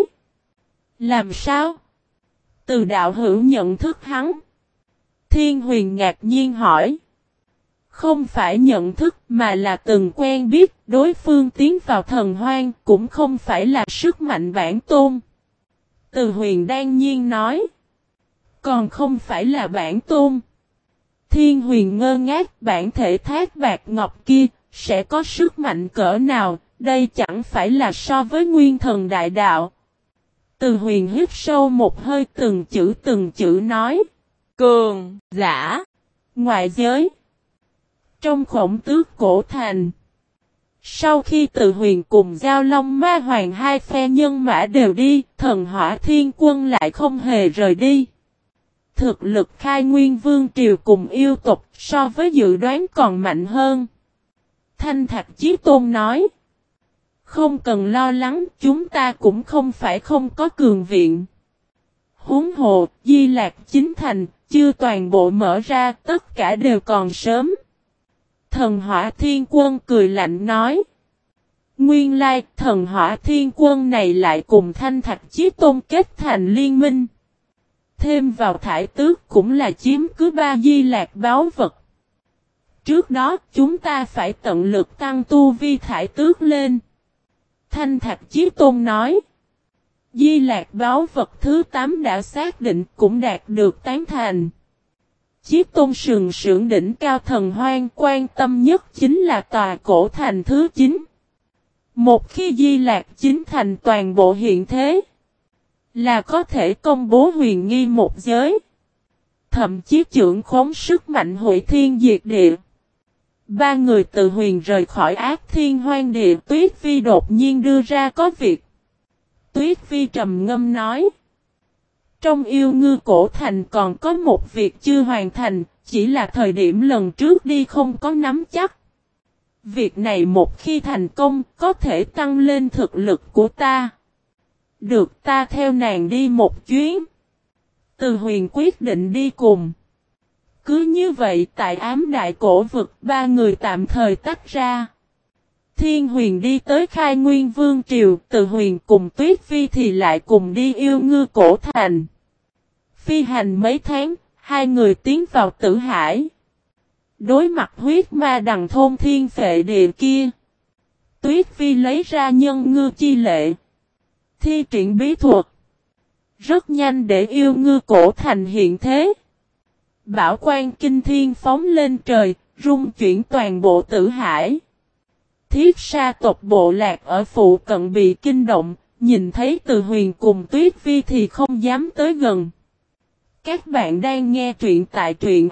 Làm sao? Từ đạo hữu nhận thức hắn. Thiên Huyền ngạc nhiên hỏi. Không phải nhận thức mà là từng quen biết đối phương tiến vào thần hoang cũng không phải là sức mạnh bản tôn. Từ Huyền đan nhiên nói. Còn không phải là bản tôn. Thiên Huyền ngơ ngác bản thể Thác Bạt Ngọc kia, sẽ có sức mạnh cỡ nào, đây chẳng phải là so với nguyên thần đại đạo. Từ Huyền hít sâu một hơi từng chữ từng chữ nói. Cường, giả, ngoại giới. Trong Khổng Tước cổ thành. Sau khi Từ Huyền cùng Giao Long Ma Hoàng hai phe nhân mã đều đi, Thần Hỏa Thiên Quân lại không hề rời đi. Thực lực Khai Nguyên Vương Triều cùng yêu tộc so với dự đoán còn mạnh hơn. Thanh Thạch Chí Tôn nói. Không cần lo lắng, chúng ta cũng không phải không có cường viện. Huống hồ, Di Lạc Chính Thành, chưa toàn bộ mở ra, tất cả đều còn sớm. Thần Hỏa Thiên Quân cười lạnh nói. Nguyên lai, Thần Hỏa Thiên Quân này lại cùng Thanh Thạch Chí Tôn kết thành liên minh. Thêm vào Thải Tước cũng là chiếm cứ ba Di Lạc báu vật. Trước đó, chúng ta phải tận lực tăng tu vi Thải Tước lên. Thanh Thạch Chí Tôn nói. Di Lạc báu vật thứ tám đã xác định cũng đạt được tán thành. Chí Tôn sừng sững đỉnh cao thần hoang quan tâm nhất chính là tòa cổ thành thứ chín. Một khi Di Lạc chính thành toàn bộ hiện thế, là có thể công bố huyền nghi một giới. Thậm chí trưởng khống sức mạnh hủy thiên diệt địa. Ba người từ huyền rời khỏi ác thiên hoang địa. Tuyết Phi đột nhiên đưa ra có việc. Tuyết Phi trầm ngâm nói. Trong yêu ngư cổ thành còn có một việc chưa hoàn thành. Chỉ là thời điểm lần trước đi không có nắm chắc. Việc này một khi thành công có thể tăng lên thực lực của ta. Được, ta theo nàng đi một chuyến. Từ huyền quyết định đi cùng. Cứ như vậy tại ám đại cổ vực ba người tạm thời tách ra. Thiên huyền đi tới Khai Nguyên Vương Triều. Từ huyền cùng Tuyết Phi thì lại cùng đi yêu ngư cổ thành. Phi hành mấy tháng, hai người tiến vào Tử Hải. Đối mặt huyết ma đằng thôn thiên phệ địa kia. Tuyết Phi lấy ra nhân ngư chi lệ. Thi triển bí thuật. Rất nhanh để yêu ngư cổ thành hiện thế. Bảo quan kinh thiên phóng lên trời, rung chuyển toàn bộ Tử Hải. Thiết sa tộc bộ lạc ở phụ cận bị kinh động, nhìn thấy Từ Huyền cùng Tuyết Phi thì không dám tới gần. Các bạn đang nghe truyện tại truyện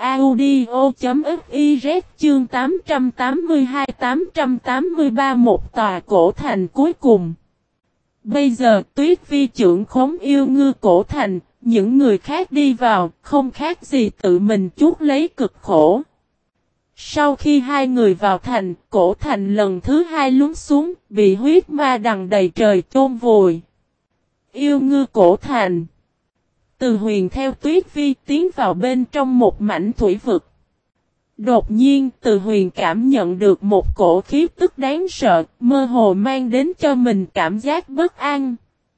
audio.fiz chương tám trăm tám mươi hai tám trăm tám mươi ba một tòa cổ thành cuối cùng. Bây giờ Tuyết Phi trưởng khống yêu ngư cổ thành, những người khác đi vào, không khác gì tự mình chuốc lấy cực khổ. Sau khi hai người vào thành, cổ thành lần thứ hai lún xuống, bị huyết ma đằng đầy trời chôn vùi. Yêu ngư cổ thành. Từ huyền theo Tuyết Phi tiến vào bên trong một mảnh thủy vực. Đột nhiên Từ huyền cảm nhận được một cổ khí tức đáng sợ, mơ hồ mang đến cho mình cảm giác bất an.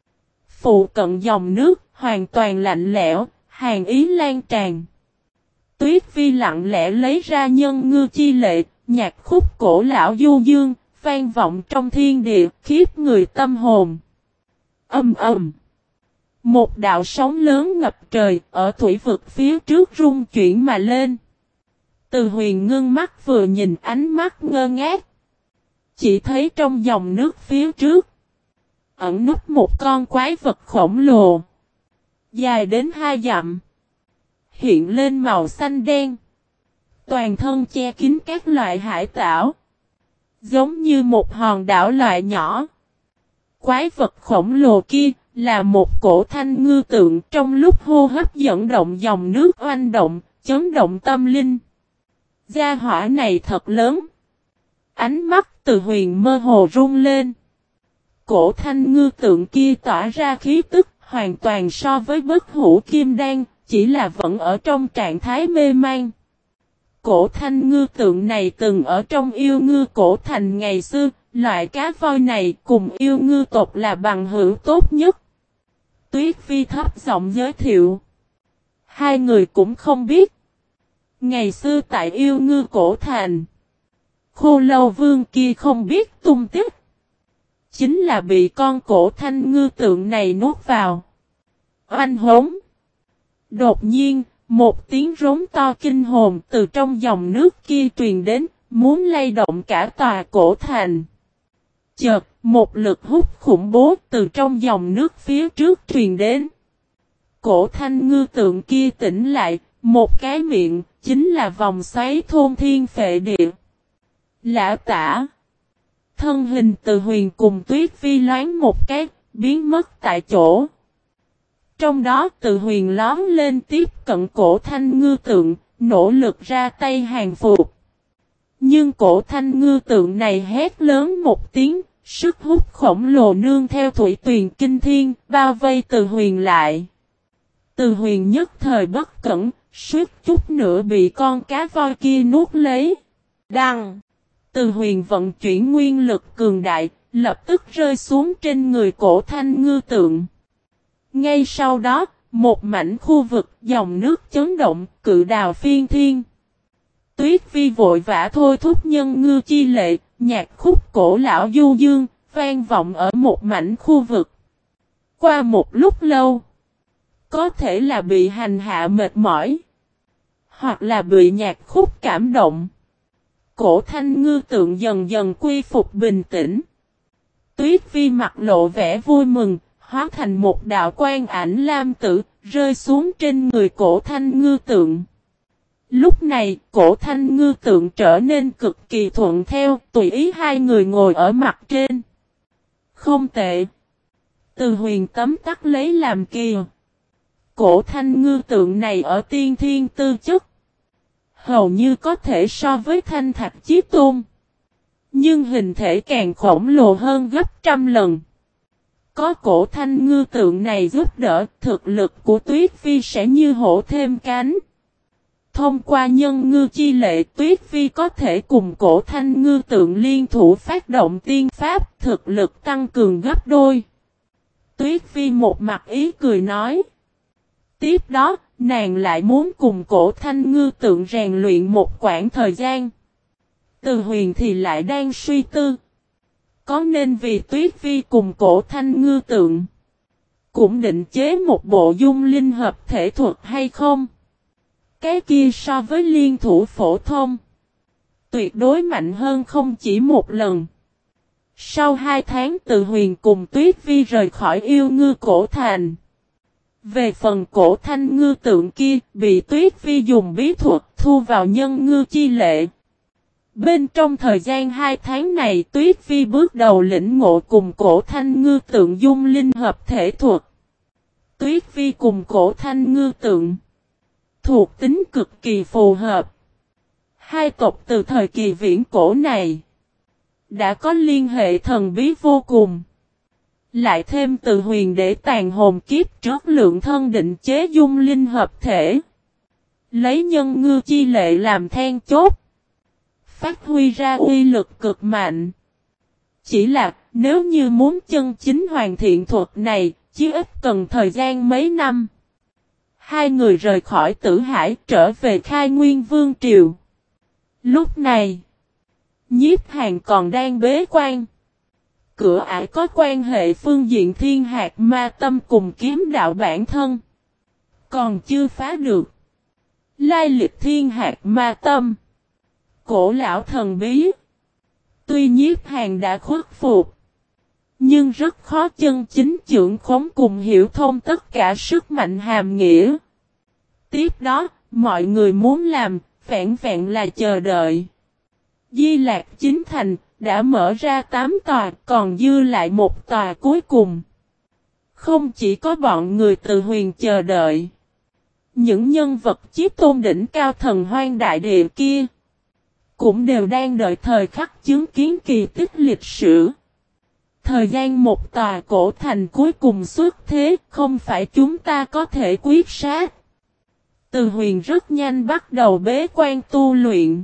Phụ cận dòng nước, hoàn toàn lạnh lẽo, hàn ý lan tràn. Tuyết Phi lặng lẽ lấy ra nhân ngư chi lệ, nhạc khúc cổ lão du dương, vang vọng trong thiên địa, khiếp người tâm hồn. Âm ầm. Một đạo sóng lớn ngập trời, ở thủy vực phía trước rung chuyển mà lên. Từ huyền ngưng mắt vừa nhìn ánh mắt ngơ ngác. Chỉ thấy trong dòng nước phía trước, ẩn núp một con quái vật khổng lồ. Dài đến hai dặm. Hiện lên màu xanh đen. Toàn thân che kín các loại hải tảo. Giống như một hòn đảo loại nhỏ. Quái vật khổng lồ kia là một cổ thanh ngư tượng trong lúc hô hấp dẫn động dòng nước oanh động, chấn động tâm linh. Gia hỏa này thật lớn. Ánh mắt Từ huyền mơ hồ rung lên. Cổ thanh ngư tượng kia tỏa ra khí tức hoàn toàn so với bất hủ kim đan, chỉ là vẫn ở trong trạng thái mê man. Cổ thanh ngư tượng này từng ở trong yêu ngư cổ thành ngày xưa, loại cá voi này cùng yêu ngư tộc là bằng hữu tốt nhất. Tuyết Phi thấp giọng giới thiệu. Hai người cũng không biết. Ngày xưa tại yêu ngư cổ thành, Khô Lâu Vương kia không biết tung tích. Chính là bị con cổ thanh ngư tượng này nuốt vào. Oanh hống. Đột nhiên, một tiếng rống to kinh hồn từ trong dòng nước kia truyền đến, muốn lay động cả tòa cổ thành. Chợt, một lực hút khủng bố từ trong dòng nước phía trước truyền đến. Cổ thanh ngư tượng kia tỉnh lại, một cái miệng, chính là vòng xoáy thôn thiên phệ địa. Lã tả. Thân hình Từ Huyền cùng Tuyết Vi loáng một cái, biến mất tại chỗ. Trong đó Từ Huyền lóm lên tiếp cận cổ thanh ngư tượng, nỗ lực ra tay hàng phục. Nhưng cổ thanh ngư tượng này hét lớn một tiếng, sức hút khổng lồ nương theo thủy tuyền kinh thiên, bao vây Từ Huyền lại. Từ Huyền nhất thời bất cẩn, suýt chút nữa bị con cá voi kia nuốt lấy. Đăng! Từ Huyền vận chuyển nguyên lực cường đại, lập tức rơi xuống trên người cổ thanh ngư tượng. Ngay sau đó, một mảnh khu vực dòng nước chấn động, cự đào phiên thiên. Tuyết Vi vội vã thôi thúc nhân ngư chi lệ, nhạc khúc cổ lão du dương, vang vọng ở một mảnh khu vực. Qua một lúc lâu, có thể là bị hành hạ mệt mỏi, hoặc là bị nhạc khúc cảm động. Cổ thanh ngư tượng dần dần quy phục bình tĩnh. Tuyết Vi mặt lộ vẻ vui mừng, hóa thành một đạo quang ảnh lam tử, rơi xuống trên người cổ thanh ngư tượng. Lúc này, cổ thanh ngư tượng trở nên cực kỳ thuận theo, tùy ý hai người ngồi ở mặt trên. Không tệ. Từ Huyền tấm tắc lấy làm kỳ. Cổ thanh ngư tượng này ở tiên thiên tư chất, hầu như có thể so với thanh thạch chí tôn. Nhưng hình thể càng khổng lồ hơn gấp trăm lần. Có cổ thanh ngư tượng này giúp đỡ, thực lực của Tuyết Vi sẽ như hổ thêm cánh. Thông qua nhân ngư chi lệ, Tuyết Vi có thể cùng cổ thanh ngư tượng liên thủ phát động tiên pháp, thực lực tăng cường gấp đôi. Tuyết Vi một mặt ý cười nói. Tiếp đó, nàng lại muốn cùng cổ thanh ngư tượng rèn luyện một quãng thời gian. Từ Huyền thì lại đang suy tư. Có nên vì Tuyết Vi cùng cổ thanh ngư tượng cũng định chế một bộ dung linh hợp thể thuật hay không? Cái kia so với liên thủ phổ thông, tuyệt đối mạnh hơn không chỉ một lần. Sau hai tháng Từ Huyền cùng Tuyết Vi rời khỏi yêu ngư cổ thành. Về phần cổ thanh ngư tượng kia, bị Tuyết Vi dùng bí thuật thu vào nhân ngư chi lệ. Bên trong thời gian hai tháng này, Tuyết Vi bước đầu lĩnh ngộ cùng cổ thanh ngư tượng dung linh hợp thể thuật. Tuyết Vi cùng cổ thanh ngư tượng thuộc tính cực kỳ phù hợp. Hai tộc từ thời kỳ viễn cổ này đã có liên hệ thần bí vô cùng. Lại thêm Từ Huyền để tàn hồn kiếp trước lượng thân định chế dung linh hợp thể. Lấy nhân ngư chi lệ làm then chốt, phát huy ra uy lực cực mạnh. Chỉ là, nếu như muốn chân chính hoàn thiện thuật này, chí ít cần thời gian mấy năm. Hai người rời khỏi Tử Hải trở về Khai Nguyên Vương Triều. Lúc này, Nhiếp Hàn còn đang bế quan. Cửa ải có quan hệ phương diện thiên hạt ma tâm cùng kiếm đạo bản thân, còn chưa phá được. Lai lịch thiên hạt ma tâm, cổ lão thần bí. Tuy Nhiếp Hàn đã khuất phục, nhưng rất khó chân chính trưởng khống cùng hiểu thông tất cả sức mạnh hàm nghĩa. Tiếp đó, mọi người muốn làm, vẹn vẹn là chờ đợi. Di Lạc Chính Thành đã mở ra tám tòa, còn dư lại một tòa cuối cùng. Không chỉ có bọn người Từ Huyền chờ đợi, những nhân vật chiếc tôn đỉnh cao thần hoang đại địa kia cũng đều đang đợi thời khắc chứng kiến kỳ tích lịch sử. Thời gian một tòa cổ thành cuối cùng xuất thế, không phải chúng ta có thể quyết sát. Từ Huyền rất nhanh bắt đầu bế quan tu luyện.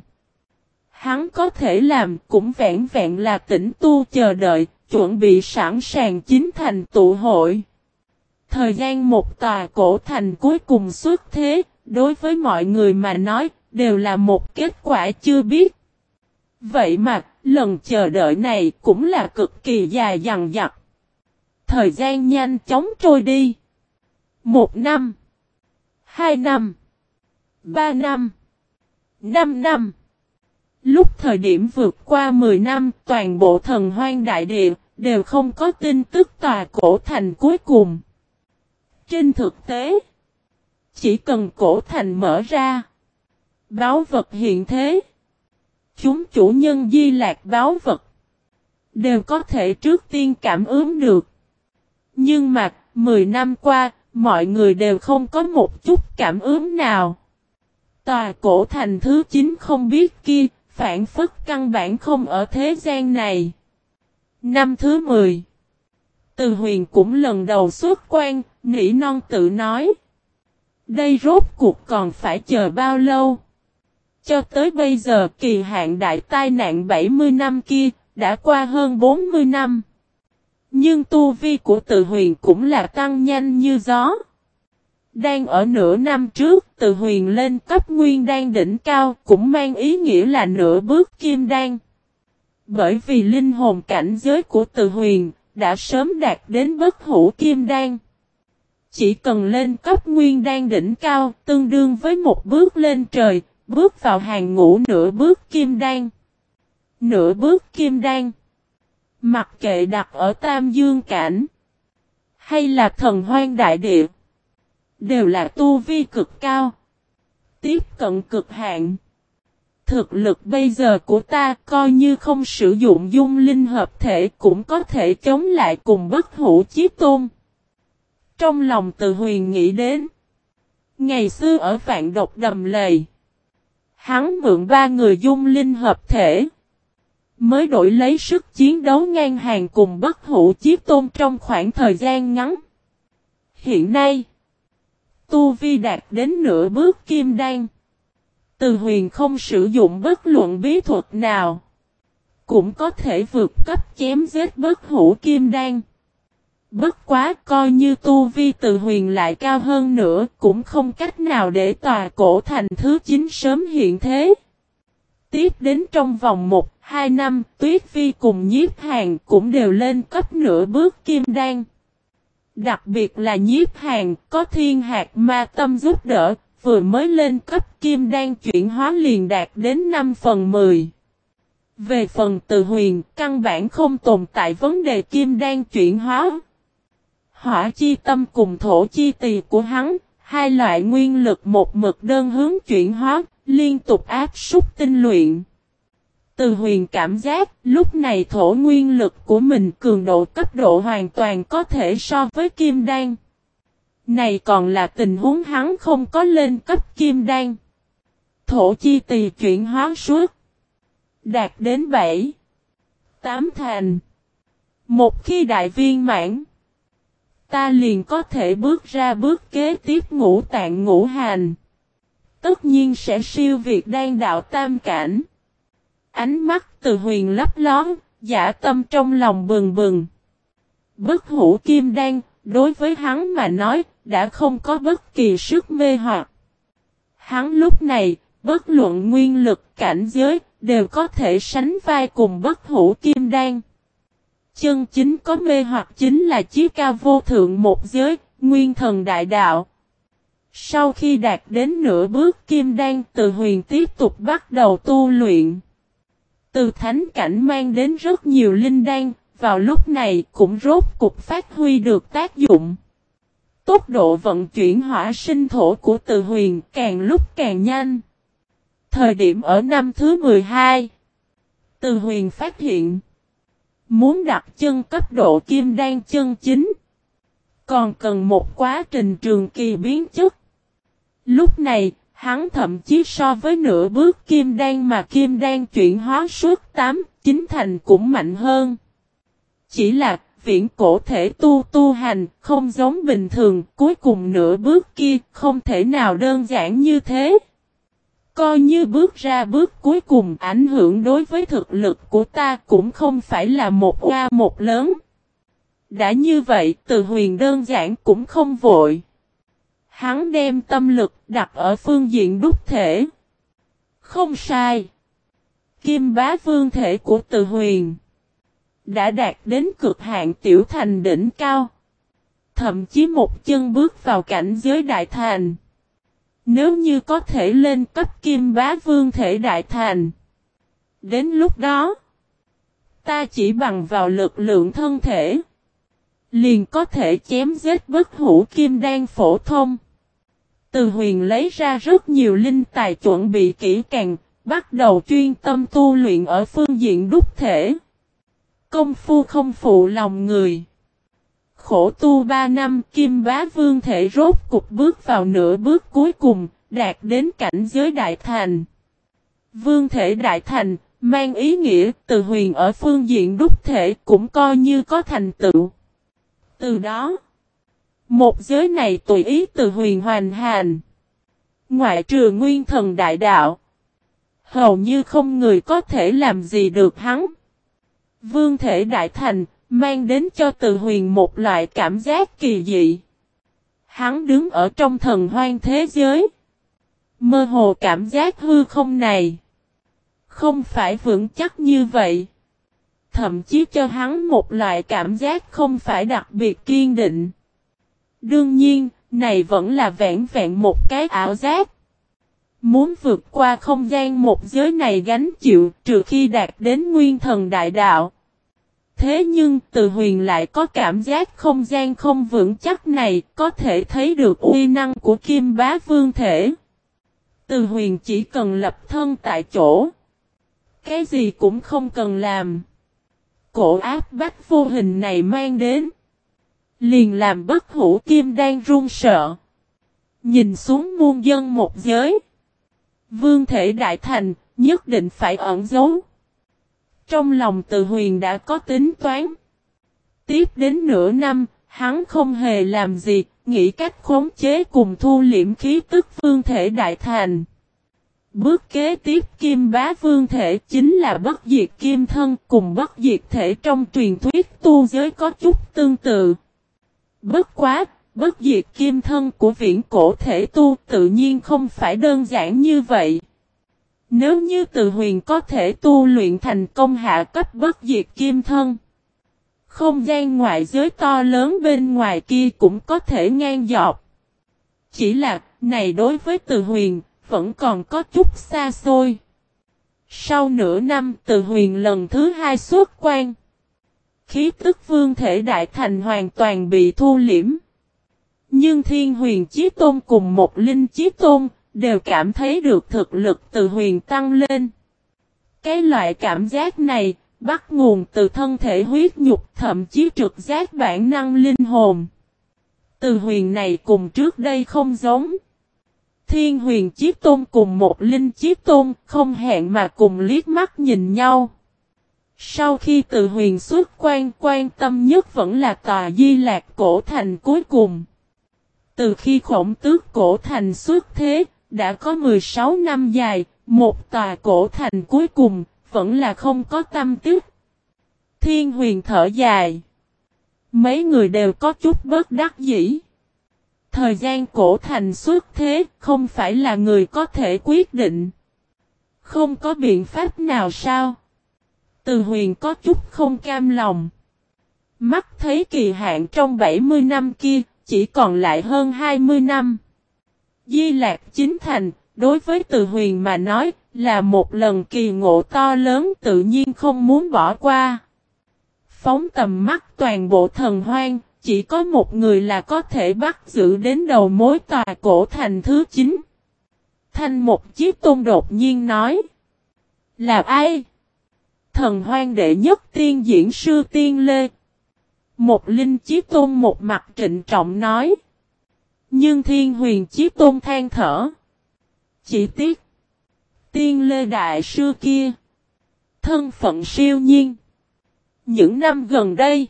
Hắn có thể làm cũng vẹn vẹn là tĩnh tu chờ đợi, chuẩn bị sẵn sàng chính thành tụ hội. Thời gian một tòa cổ thành cuối cùng xuất thế, đối với mọi người mà nói, đều là một kết quả chưa biết. Vậy mà, lần chờ đợi này cũng là cực kỳ dài dằng dặc. Thời gian nhanh chóng trôi đi. Một năm, hai năm, ba năm, năm năm. Lúc thời điểm vượt qua mười năm, toàn bộ thần hoang đại địa đều không có tin tức tòa cổ thành cuối cùng. Trên thực tế, chỉ cần cổ thành mở ra, báu vật hiện thế, chúng chủ nhân di lạc báu vật đều có thể trước tiên cảm ứng được. Nhưng mà, mười năm qua, mọi người đều không có một chút cảm ứng nào. Tòa cổ thành thứ chín không biết kia, phản phất căn bản không ở thế gian này. Năm thứ mười, Từ Huyền cũng lần đầu xuất quan, nỉ non tự nói. Đây rốt cuộc còn phải chờ bao lâu? Cho tới bây giờ kỳ hạn đại tai nạn bảy mươi năm kia, đã qua hơn bốn mươi năm. Nhưng tu vi của Từ Huyền cũng là tăng nhanh như gió. Đang ở nửa năm trước, Từ Huyền lên cấp nguyên đan đỉnh cao, cũng mang ý nghĩa là nửa bước kim đan. Bởi vì linh hồn cảnh giới của Từ Huyền đã sớm đạt đến bất hủ kim đan. Chỉ cần lên cấp nguyên đan đỉnh cao, tương đương với một bước lên trời, bước vào hàng ngũ nửa bước kim đan. Nửa bước kim đan, mặc kệ đặt ở Tam Dương cảnh hay là thần hoang đại địa, đều là tu vi cực cao, tiếp cận cực hạn. Thực lực bây giờ của ta coi như không sử dụng dung linh hợp thể cũng có thể chống lại cùng bất hủ chí tôn. Trong lòng Từ Huyền nghĩ đến, ngày xưa ở Vạn Độc Đầm Lầy, hắn mượn ba người dung linh hợp thể, mới đổi lấy sức chiến đấu ngang hàng cùng bất hủ chí tôn trong khoảng thời gian ngắn. Hiện nay, tu vi đạt đến nửa bước kim đan. Từ Huyền không sử dụng bất luận bí thuật nào, cũng có thể vượt cấp chém giết bất hủ kim đan. Bất quá coi như tu vi Từ Huyền lại cao hơn nữa, cũng không cách nào để tòa cổ thành thứ chín sớm hiện thế. Tiếp đến trong vòng một, hai năm, Tuyết Phi cùng Nhiếp Hàn cũng đều lên cấp nửa bước kim đan. Đặc biệt là Nhiếp Hàn có Thiên Hạt Ma Tâm giúp đỡ, vừa mới lên cấp kim đan chuyển hóa liền đạt đến năm phần mười. Về phần Từ Huyền, căn bản không tồn tại vấn đề kim đan chuyển hóa. Hỏa chi tâm cùng thổ chi tỳ của hắn, hai loại nguyên lực một mực đơn hướng chuyển hóa, liên tục áp súc tinh luyện. Từ Huyền cảm giác, lúc này thổ nguyên lực của mình cường độ cấp độ hoàn toàn có thể so với kim đan. Này còn là tình huống hắn không có lên cấp kim đan. Thổ chi tỳ chuyển hóa suốt, đạt đến bảy, tám thành. Một khi đại viên mãn, ta liền có thể bước ra bước kế tiếp ngũ tạng ngũ hành. Tất nhiên sẽ siêu việt đan đạo tam cảnh. Ánh mắt Từ Huyền lấp lón, dạ tâm trong lòng bừng bừng. Bất hủ kim đan, đối với hắn mà nói, đã không có bất kỳ sức mê hoặc. Hắn lúc này, bất luận nguyên lực cảnh giới, đều có thể sánh vai cùng bất hủ kim đan. Chân chính có mê hoặc chính là chí cao vô thượng một giới, nguyên thần đại đạo. Sau khi đạt đến nửa bước kim đan, Từ Huyền tiếp tục bắt đầu tu luyện. Từ thánh cảnh mang đến rất nhiều linh đan, vào lúc này cũng rốt cục phát huy được tác dụng. Tốc độ vận chuyển hỏa sinh thổ của Từ Huyền càng lúc càng nhanh. Thời điểm ở năm thứ mười hai, Từ Huyền phát hiện, muốn đặt chân cấp độ kim đan chân chính, còn cần một quá trình trường kỳ biến chất. Lúc này, hắn thậm chí so với nửa bước kim đan mà kim đan chuyển hóa suốt tám, chín thành cũng mạnh hơn. Chỉ là, viễn cổ thể tu tu hành, không giống bình thường, cuối cùng nửa bước kia không thể nào đơn giản như thế. Coi như bước ra bước cuối cùng ảnh hưởng đối với thực lực của ta cũng không phải là một oa một lớn. Đã như vậy, Từ Huyền đơn giản cũng không vội. Hắn đem tâm lực đặt ở phương diện đúc thể. Không sai. Kim bá vương thể của Từ Huyền đã đạt đến cực hạn tiểu thành đỉnh cao. Thậm chí một chân bước vào cảnh giới đại thành. Nếu như có thể lên cấp kim bá vương thể đại thành, Đến lúc đó, ta chỉ bằng vào lực lượng thân thể, liền có thể chém giết bất hủ kim đan phổ thông. Từ Huyền lấy ra rất nhiều linh tài chuẩn bị kỹ càng, bắt đầu chuyên tâm tu luyện ở phương diện đúc thể. Công phu không phụ lòng người. Khổ tu ba năm, Kim Bá Vương thể rốt cục bước vào nửa bước cuối cùng, đạt đến cảnh giới đại thành. Vương thể đại thành, mang ý nghĩa Từ Huyền ở phương diện đúc thể cũng coi như có thành tựu. Từ đó, một giới này tùy ý Từ Huyền hoành hành. Ngoại trừ nguyên thần đại đạo, hầu như không người có thể làm gì được hắn. Vương thể đại thành, mang đến cho Từ Huyền một loại cảm giác kỳ dị. Hắn đứng ở trong thần hoang thế giới. Mơ hồ cảm giác hư không này không phải vững chắc như vậy. Thậm chí cho hắn một loại cảm giác không phải đặc biệt kiên định. Đương nhiên, này vẫn là vẹn vẹn một cái ảo giác. Muốn vượt qua không gian một giới này gánh chịu trừ khi đạt đến nguyên thần đại đạo. Thế nhưng Từ Huyền lại có cảm giác không gian không vững chắc này, có thể thấy được uy năng của Kim Bá Vương thể. Từ Huyền chỉ cần lập thân tại chỗ, cái gì cũng không cần làm. Cổ áp bách vô hình này mang đến, liền làm bất hủ kim đan run sợ. Nhìn xuống muôn dân một giới, vương thể đại thành, nhất định phải ẩn giấu. Trong lòng Từ Huyền đã có tính toán. Tiếp đến nửa năm, hắn không hề làm gì, nghĩ cách khống chế cùng thu liễm khí tức vương thể đại thành. Bước kế tiếp Kim Bá Vương thể chính là bất diệt kim thân, cùng bất diệt thể trong truyền thuyết tu giới có chút tương tự. Bất quá, bất diệt kim thân của viễn cổ thể tu tự nhiên không phải đơn giản như vậy. Nếu như Từ Huyền có thể tu luyện thành công hạ cấp bất diệt kim thân, không gian ngoại giới to lớn bên ngoài kia cũng có thể ngang dọc. Chỉ là, này đối với Từ Huyền, vẫn còn có chút xa xôi. Sau nửa năm Từ Huyền lần thứ hai xuất quan. Khí tức vương thể đại thành hoàn toàn bị thu liễm. Nhưng Thiên Huyền Chí Tôn cùng một Linh Chí Tôn đều cảm thấy được thực lực Từ Huyền tăng lên. Cái loại cảm giác này bắt nguồn từ thân thể huyết nhục, thậm chí trực giác bản năng linh hồn. Từ Huyền này cùng trước đây không giống. Thiên Huyền Chí Tôn cùng một Linh Chí Tôn không hẹn mà cùng liếc mắt nhìn nhau. Sau khi Từ Huyền xuất quan, quan tâm nhất vẫn là tòa Di Lạc cổ thành cuối cùng. Từ khi Khổng Tước cổ thành xuất thế, đã có mười sáu năm dài, một tòa cổ thành cuối cùng, vẫn là không có tâm tích. Thiên Huyền thở dài. Mấy người đều có chút bất đắc dĩ. Thời gian cổ thành xuất thế, không phải là người có thể quyết định. Không có biện pháp nào sao? Từ Huyền có chút không cam lòng. Mắt thấy kỳ hạn trong bảy mươi năm kia, chỉ còn lại hơn hai mươi năm. Di Lạc chính thành, đối với Từ Huyền mà nói, là một lần kỳ ngộ to lớn tự nhiên không muốn bỏ qua. Phóng tầm mắt toàn bộ thần hoang, chỉ có một người là có thể bắt giữ đến đầu mối tòa cổ thành thứ chín. Thanh một chiếc tôn đột nhiên nói. Là ai? Thần hoang đệ nhất tiên diễn sư Tiên Lê. Một Linh Chí Tôn một mặt trịnh trọng nói. Nhưng Thiên Huyền Chí Tôn than thở. Chỉ tiếc. Tiên Lê đại sư kia. Thân phận siêu nhiên. Những năm gần đây.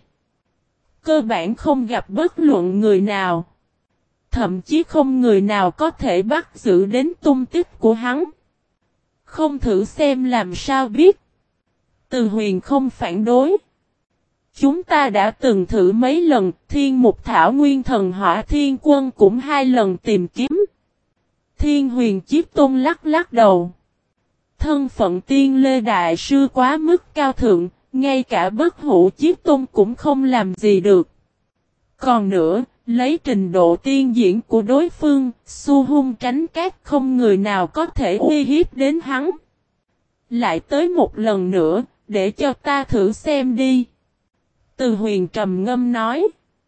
Cơ bản không gặp bất luận người nào. Thậm chí không người nào có thể bắt giữ đến tung tích của hắn. Không thử xem làm sao biết. Từ Huyền không phản đối. Chúng ta đã từng thử mấy lần, Thiên Mục Thảo Nguyên Thần Hỏa Thiên Quân cũng hai lần tìm kiếm. Thiên Huyền Chí Tôn lắc lắc đầu. Thân phận Tiên Lê đại sư quá mức cao thượng, ngay cả bất hủ Chí Tôn cũng không làm gì được. Còn nữa, lấy trình độ tiên diễn của đối phương, xu hung tránh cát không người nào có thể uy hiếp đến hắn. Lại tới một lần nữa, để cho ta thử xem đi. Từ Huyền trầm ngâm nói.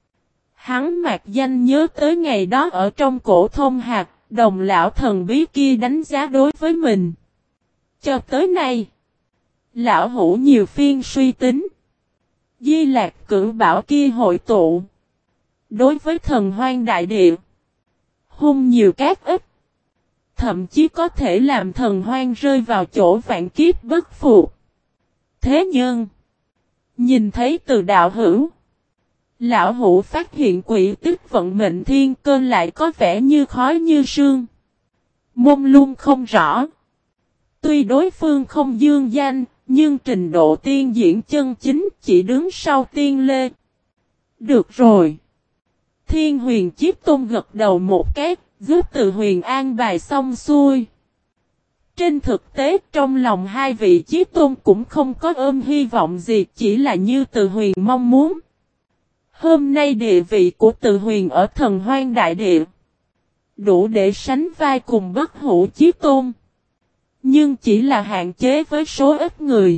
Hắn mạc danh nhớ tới ngày đó ở trong cổ thông hạt, đồng lão thần bí kia đánh giá đối với mình. Cho tới nay, lão hữu nhiều phiên suy tính. Di Lạc cử bảo kia hội tụ. Đối với thần hoang đại địa, hung nhiều cát ít. Thậm chí có thể làm thần hoang rơi vào chỗ vạn kiếp bất phục. Thế nhưng, nhìn thấy từ đạo hữu, lão hữu phát hiện quỷ tích vận mệnh thiên cơ lại có vẻ như khói như sương. Mông lung không rõ. Tuy đối phương không dương danh, nhưng trình độ tiên diễn chân chính chỉ đứng sau tiên lê. Được rồi. Thiên Huyền Chiếc Tôn gật đầu một cái, giúp Từ Huyền an bài xong xuôi. Trên thực tế trong lòng hai vị Chiếc Tôn cũng không có ôm hy vọng gì, chỉ là như Từ Huyền mong muốn. Hôm nay địa vị của Từ Huyền ở thần hoang đại địa đủ để sánh vai cùng Bất Hủ Chiếc Tôn. Nhưng chỉ là hạn chế với số ít người.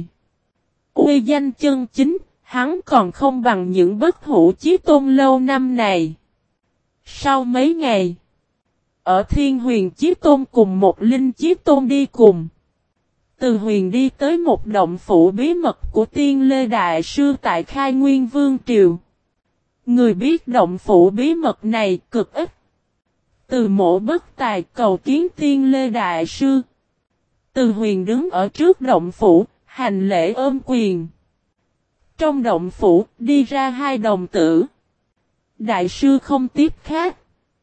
Uy danh chân chính, hắn còn không bằng những Bất Hủ Chiếc Tôn lâu năm này. Sau mấy ngày, ở Thiên Huyền Chiếc Tôn cùng một Linh Chiếc Tôn đi cùng. Từ Huyền đi tới một động phủ bí mật của Tiên Lê Đại Sư tại Khai Nguyên Vương Triều. Người biết động phủ bí mật này cực ít. Từ Mộ Bất Tài cầu kiến Tiên Lê Đại Sư. Từ Huyền đứng ở trước động phủ, hành lễ ôm quyền. Trong động phủ, đi ra hai đồng tử. Đại sư không tiếp khách.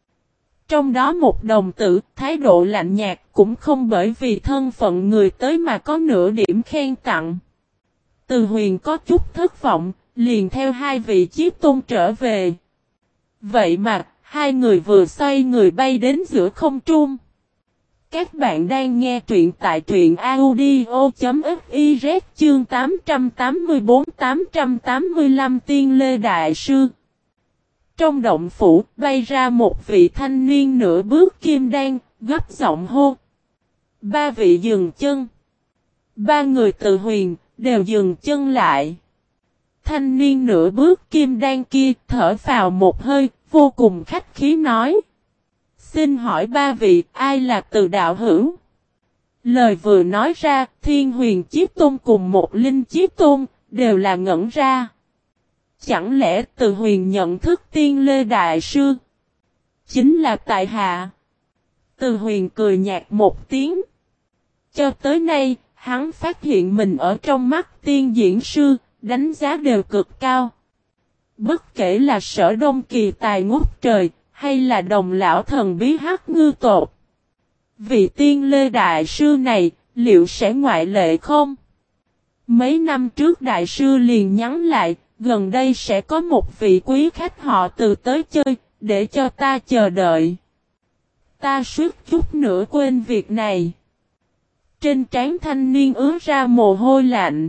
Trong đó một đồng tử, thái độ lạnh nhạt cũng không bởi vì thân phận người tới mà có nửa điểm khen tặng. Từ Huyền có chút thất vọng, liền theo hai vị Chiếc Tôn trở về. Vậy mà, hai người vừa xoay người bay đến giữa không trung. Các bạn đang nghe truyện tại truyện audio.fiz chương tám trăm tám mươi tư tám trăm tám mươi lăm Tiên Lê Đại Sư. Trong động phủ bay ra một vị thanh niên nửa bước kim đan, gấp giọng hô. Ba vị dừng chân. Ba người Từ Huyền đều dừng chân lại. Thanh niên nửa bước kim đan kia thở phào một hơi, vô cùng khách khí nói. Xin hỏi ba vị ai là Từ đạo hữu? Lời vừa nói ra, Thiên Huyền Chiếc Tôn cùng một Linh Chiếc Tôn đều là ngẩn ra. Chẳng lẽ Từ Huyền nhận thức Tiên Lê Đại Sư? Chính là tại hạ. Từ Huyền cười nhạt một tiếng. Cho tới nay, hắn phát hiện mình ở trong mắt tiên diễn sư, đánh giá đều cực cao. Bất kể là Sở Đông kỳ tài ngút trời, hay là đồng lão thần bí hắc ngư tột. Vị Tiên Lê Đại Sư này, liệu sẽ ngoại lệ không? Mấy năm trước Đại Sư liền nhắn lại, gần đây sẽ có một vị quý khách họ Từ tới chơi, để cho ta chờ đợi. Ta suýt chút nữa quên việc này. Trên trán thanh niên ứa ra mồ hôi lạnh.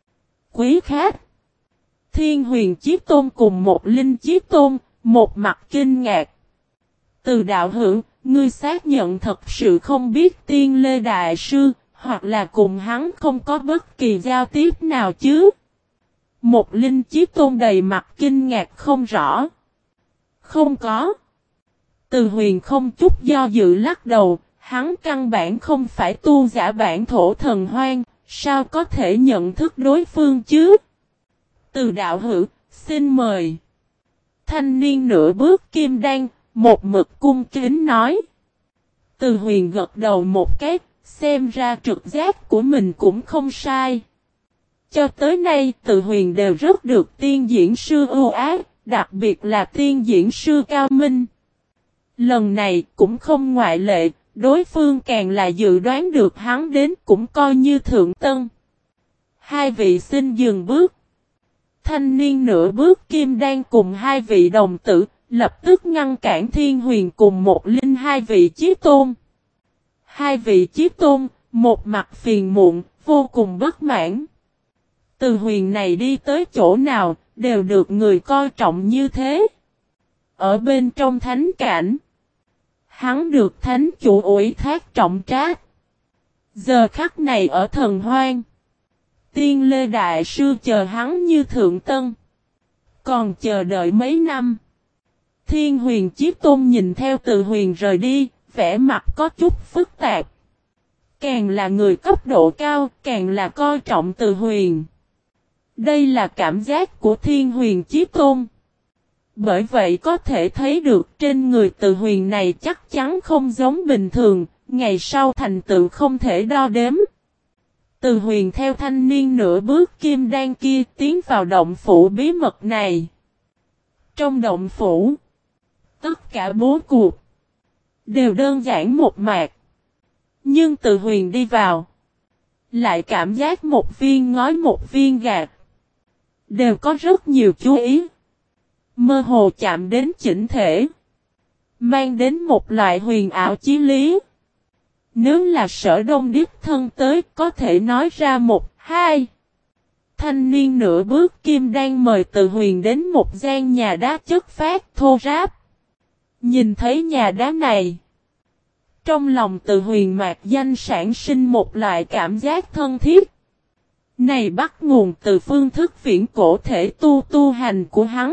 Quý khách. Thiên Huyền Chiếc Tôn cùng một Linh Chiếc Tôn, một mặt kinh ngạc. Từ đạo hữu, ngươi xác nhận thật sự không biết Tiên Lê Đại Sư, hoặc là cùng hắn không có bất kỳ giao tiếp nào chứ? Một Linh Chiếc Tôn đầy mặt kinh ngạc không rõ. Không có. Từ Huyền không chút do dự lắc đầu, hắn căn bản không phải tu giả bản thổ thần hoang, sao có thể nhận thức đối phương chứ? Từ đạo hữu, xin mời. Thanh niên nửa bước kim đan, một mực cung kính nói. Từ Huyền gật đầu một cái, xem ra trực giác của mình cũng không sai. Cho tới nay, Từ Huyền đều rất được tiên diễn sư ưu ái, đặc biệt là tiên diễn sư Cao Minh. Lần này cũng không ngoại lệ, đối phương càng là dự đoán được hắn đến cũng coi như thượng tân. Hai vị xin dừng bước. Thanh niên nửa bước kim đan cùng hai vị đồng tử, lập tức ngăn cản Thiên Huyền cùng một Linh hai vị Chiếc Tôn. Hai vị Chiếc Tôn, một mặt phiền muộn, vô cùng bất mãn. Từ Huyền này đi tới chỗ nào, đều được người coi trọng như thế. Ở bên trong thánh cảnh, hắn được thánh chủ ủy thác trọng trách. Giờ khắc này ở Thần Hoang, Tiên Lê Đại Sư chờ hắn như thượng tân. Còn chờ đợi mấy năm. Thiên Huyền Chí Tôn nhìn theo Từ Huyền rời đi, vẻ mặt có chút phức tạp. Càng là người cấp độ cao, càng là coi trọng Từ Huyền. Đây là cảm giác của Thiên Huyền Chí Tôn. Bởi vậy có thể thấy được trên người Từ Huyền này chắc chắn không giống bình thường, ngày sau thành tựu không thể đo đếm. Từ Huyền theo thanh niên nửa bước kim đan kia tiến vào động phủ bí mật này. Trong động phủ, tất cả bố cuộc đều đơn giản một mạc. Nhưng Từ Huyền đi vào, lại cảm giác một viên ngói một viên gạt đều có rất nhiều chú ý. Mơ hồ chạm đến chỉnh thể, mang đến một loại huyền ảo chí lý. Nếu là Sở Đông đích thân tới có thể nói ra một, hai. Thanh niên nửa bước kim đang mời Từ Huyền đến một gian nhà đá chất phát thô ráp. Nhìn thấy nhà đá này, trong lòng Từ Huyền mạc danh sản sinh một loại cảm giác thân thiết. Này bắt nguồn từ phương thức viễn cổ thể tu tu hành của hắn.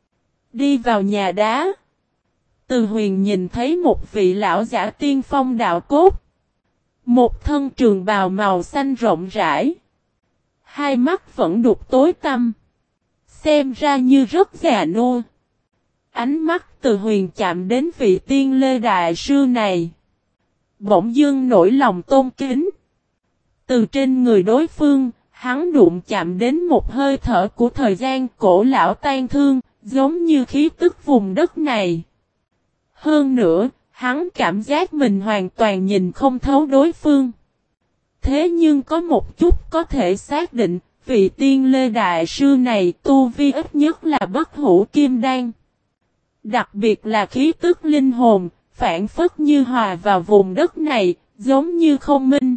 Đi vào nhà đá, Từ Huyền nhìn thấy một vị lão giả tiên phong đạo cốt. Một thân trường bào màu xanh rộng rãi. Hai mắt vẫn đục tối tăm. Xem ra như rất già nua. Ánh mắt Từ Huyền chạm đến vị Tiên Lê Đại Sư này. Bỗng dưng nổi lòng tôn kính. Từ trên người đối phương, hắn đụng chạm đến một hơi thở của thời gian cổ lão tan thương, giống như khí tức vùng đất này. Hơn nữa, hắn cảm giác mình hoàn toàn nhìn không thấu đối phương. Thế nhưng có một chút có thể xác định, vị Tiên Lê Đại Sư này tu vi ít nhất là bất hủ kim đan. Đặc biệt là khí tức linh hồn, phản phất như hòa vào vùng đất này, giống như không minh.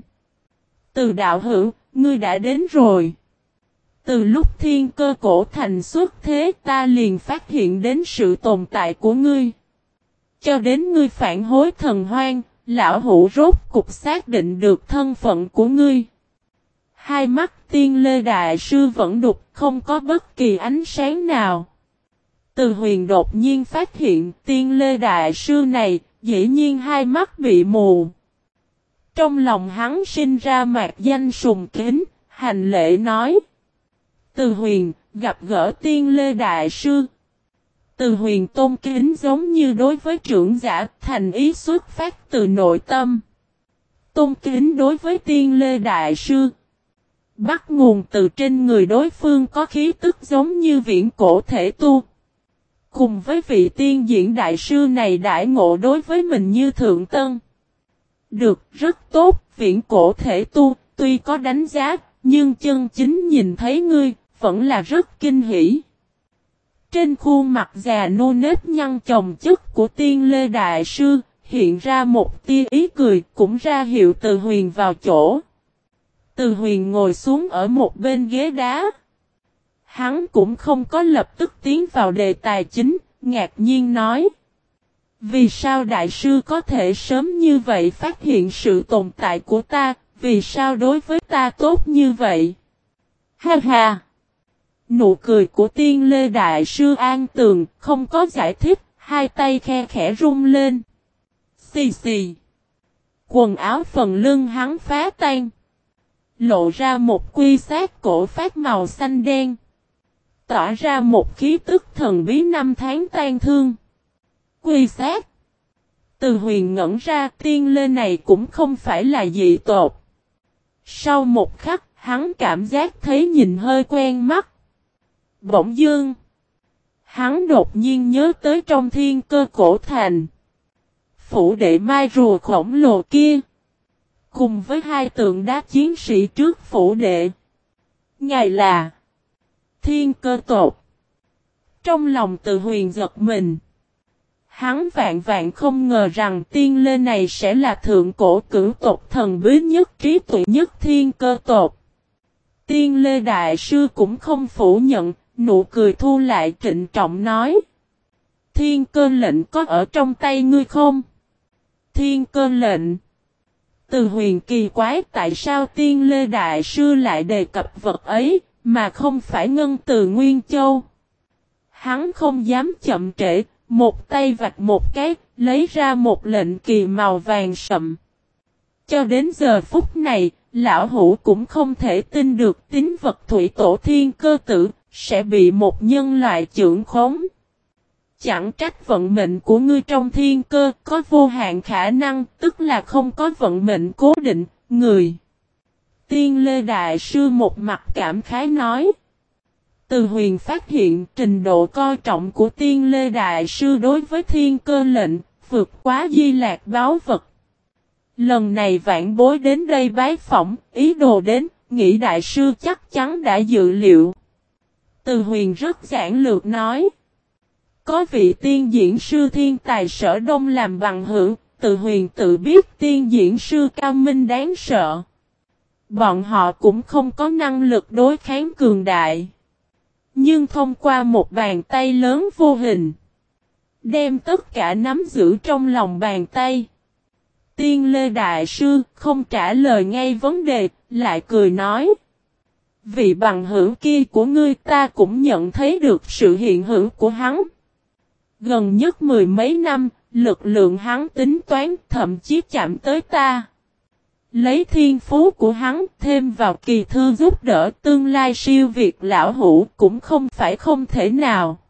Từ đạo hữu, ngươi đã đến rồi. Từ lúc thiên cơ cổ thành xuất thế ta liền phát hiện đến sự tồn tại của ngươi. Cho đến ngươi phản hối Thần Hoang, lão hữu rốt cục xác định được thân phận của ngươi. Hai mắt Tiên Lê Đại Sư vẫn đục, không có bất kỳ ánh sáng nào. Từ Huyền đột nhiên phát hiện Tiên Lê Đại Sư này, dĩ nhiên hai mắt bị mù. Trong lòng hắn sinh ra mạc danh sùng kính, hành lễ nói. Từ Huyền, gặp gỡ Tiên Lê Đại Sư. Từ Huyền tôn kính giống như đối với trưởng giả, thành ý xuất phát từ nội tâm. Tôn kính đối với Tiên Lê Đại Sư, bắt nguồn từ trên người đối phương có khí tức giống như viễn cổ thể tu. Cùng với vị tiên diễn đại sư này đãi ngộ đối với mình như thượng tân. Được, rất tốt, viễn cổ thể tu, tuy có đánh giá, nhưng chân chính nhìn thấy ngươi, vẫn là rất kinh hỉ. Trên khuôn mặt già nô nếp nhăn chồng chất của Tiên Lê Đại Sư, hiện ra một tia ý cười, cũng ra hiệu Từ Huyền vào chỗ. Từ Huyền ngồi xuống ở một bên ghế đá. Hắn cũng không có lập tức tiến vào đề tài chính, ngạc nhiên nói. Vì sao Đại Sư có thể sớm như vậy phát hiện sự tồn tại của ta, vì sao đối với ta tốt như vậy? Ha ha! Nụ cười của Tiên Lê Đại Sư an tường, không có giải thích, hai tay khe khẽ rung lên. Xì xì! Quần áo phần lưng hắn phá tan. Lộ ra một quy sát cổ phát màu xanh đen. Tỏa ra một khí tức thần bí năm tháng tan thương. Quy sát. Từ Huyền ngẩn ra Tiên Lê này cũng không phải là dị tột. Sau một khắc, hắn cảm giác thấy nhìn hơi quen mắt. Bỗng dưng, hắn đột nhiên nhớ tới trong thiên cơ cổ thành. Phủ đệ mai rùa khổng lồ kia. Cùng với hai tượng đá chiến sĩ trước phủ đệ. Ngài là thiên cơ tột. Trong lòng Từ Huyền giật mình. Hắn vạn vạn không ngờ rằng Tiên Lê này sẽ là thượng cổ cửu tộc thần bí nhất trí tuệ nhất thiên cơ tột. Tiên Lê Đại Sư cũng không phủ nhận, nụ cười thu lại trịnh trọng nói. Thiên cơ lệnh có ở trong tay ngươi không? Thiên cơ lệnh. Từ Huyền kỳ quái tại sao Tiên Lê Đại Sư lại đề cập vật ấy, mà không phải Ngân Từ Nguyên Châu. Hắn không dám chậm trễ, một tay vạch một cái, lấy ra một lệnh kỳ màu vàng sậm. Cho đến giờ phút này, lão hủ cũng không thể tin được tín vật thủy tổ thiên cơ tử, sẽ bị một nhân loại trưởng khống. Chẳng trách vận mệnh của ngươi trong thiên cơ có vô hạn khả năng, tức là không có vận mệnh cố định, người. Tiên Lê Đại Sư một mặt cảm khái nói. Từ Huyền phát hiện trình độ coi trọng của Tiên Lê Đại Sư đối với thiên cơ lệnh, vượt quá Di Lạc báu vật. Lần này vãn bối đến đây bái phỏng, ý đồ đến, nghĩ Đại Sư chắc chắn đã dự liệu. Từ Huyền rất giản lược nói. Có vị tiên diễn sư thiên tài Sở Đông làm bằng hữu, Từ Huyền tự biết tiên diễn sư cao minh đáng sợ. Bọn họ cũng không có năng lực đối kháng cường đại. Nhưng thông qua một bàn tay lớn vô hình, đem tất cả nắm giữ trong lòng bàn tay. Tiên Lê Đại Sư không trả lời ngay vấn đề, lại cười nói. Vị bằng hữu kia của ngươi ta cũng nhận thấy được sự hiện hữu của hắn. Gần nhất mười mấy năm, lực lượng hắn tính toán thậm chí chạm tới ta. Lấy thiên phú của hắn thêm vào kỳ thư giúp đỡ tương lai siêu việt lão hủ cũng không phải không thể nào.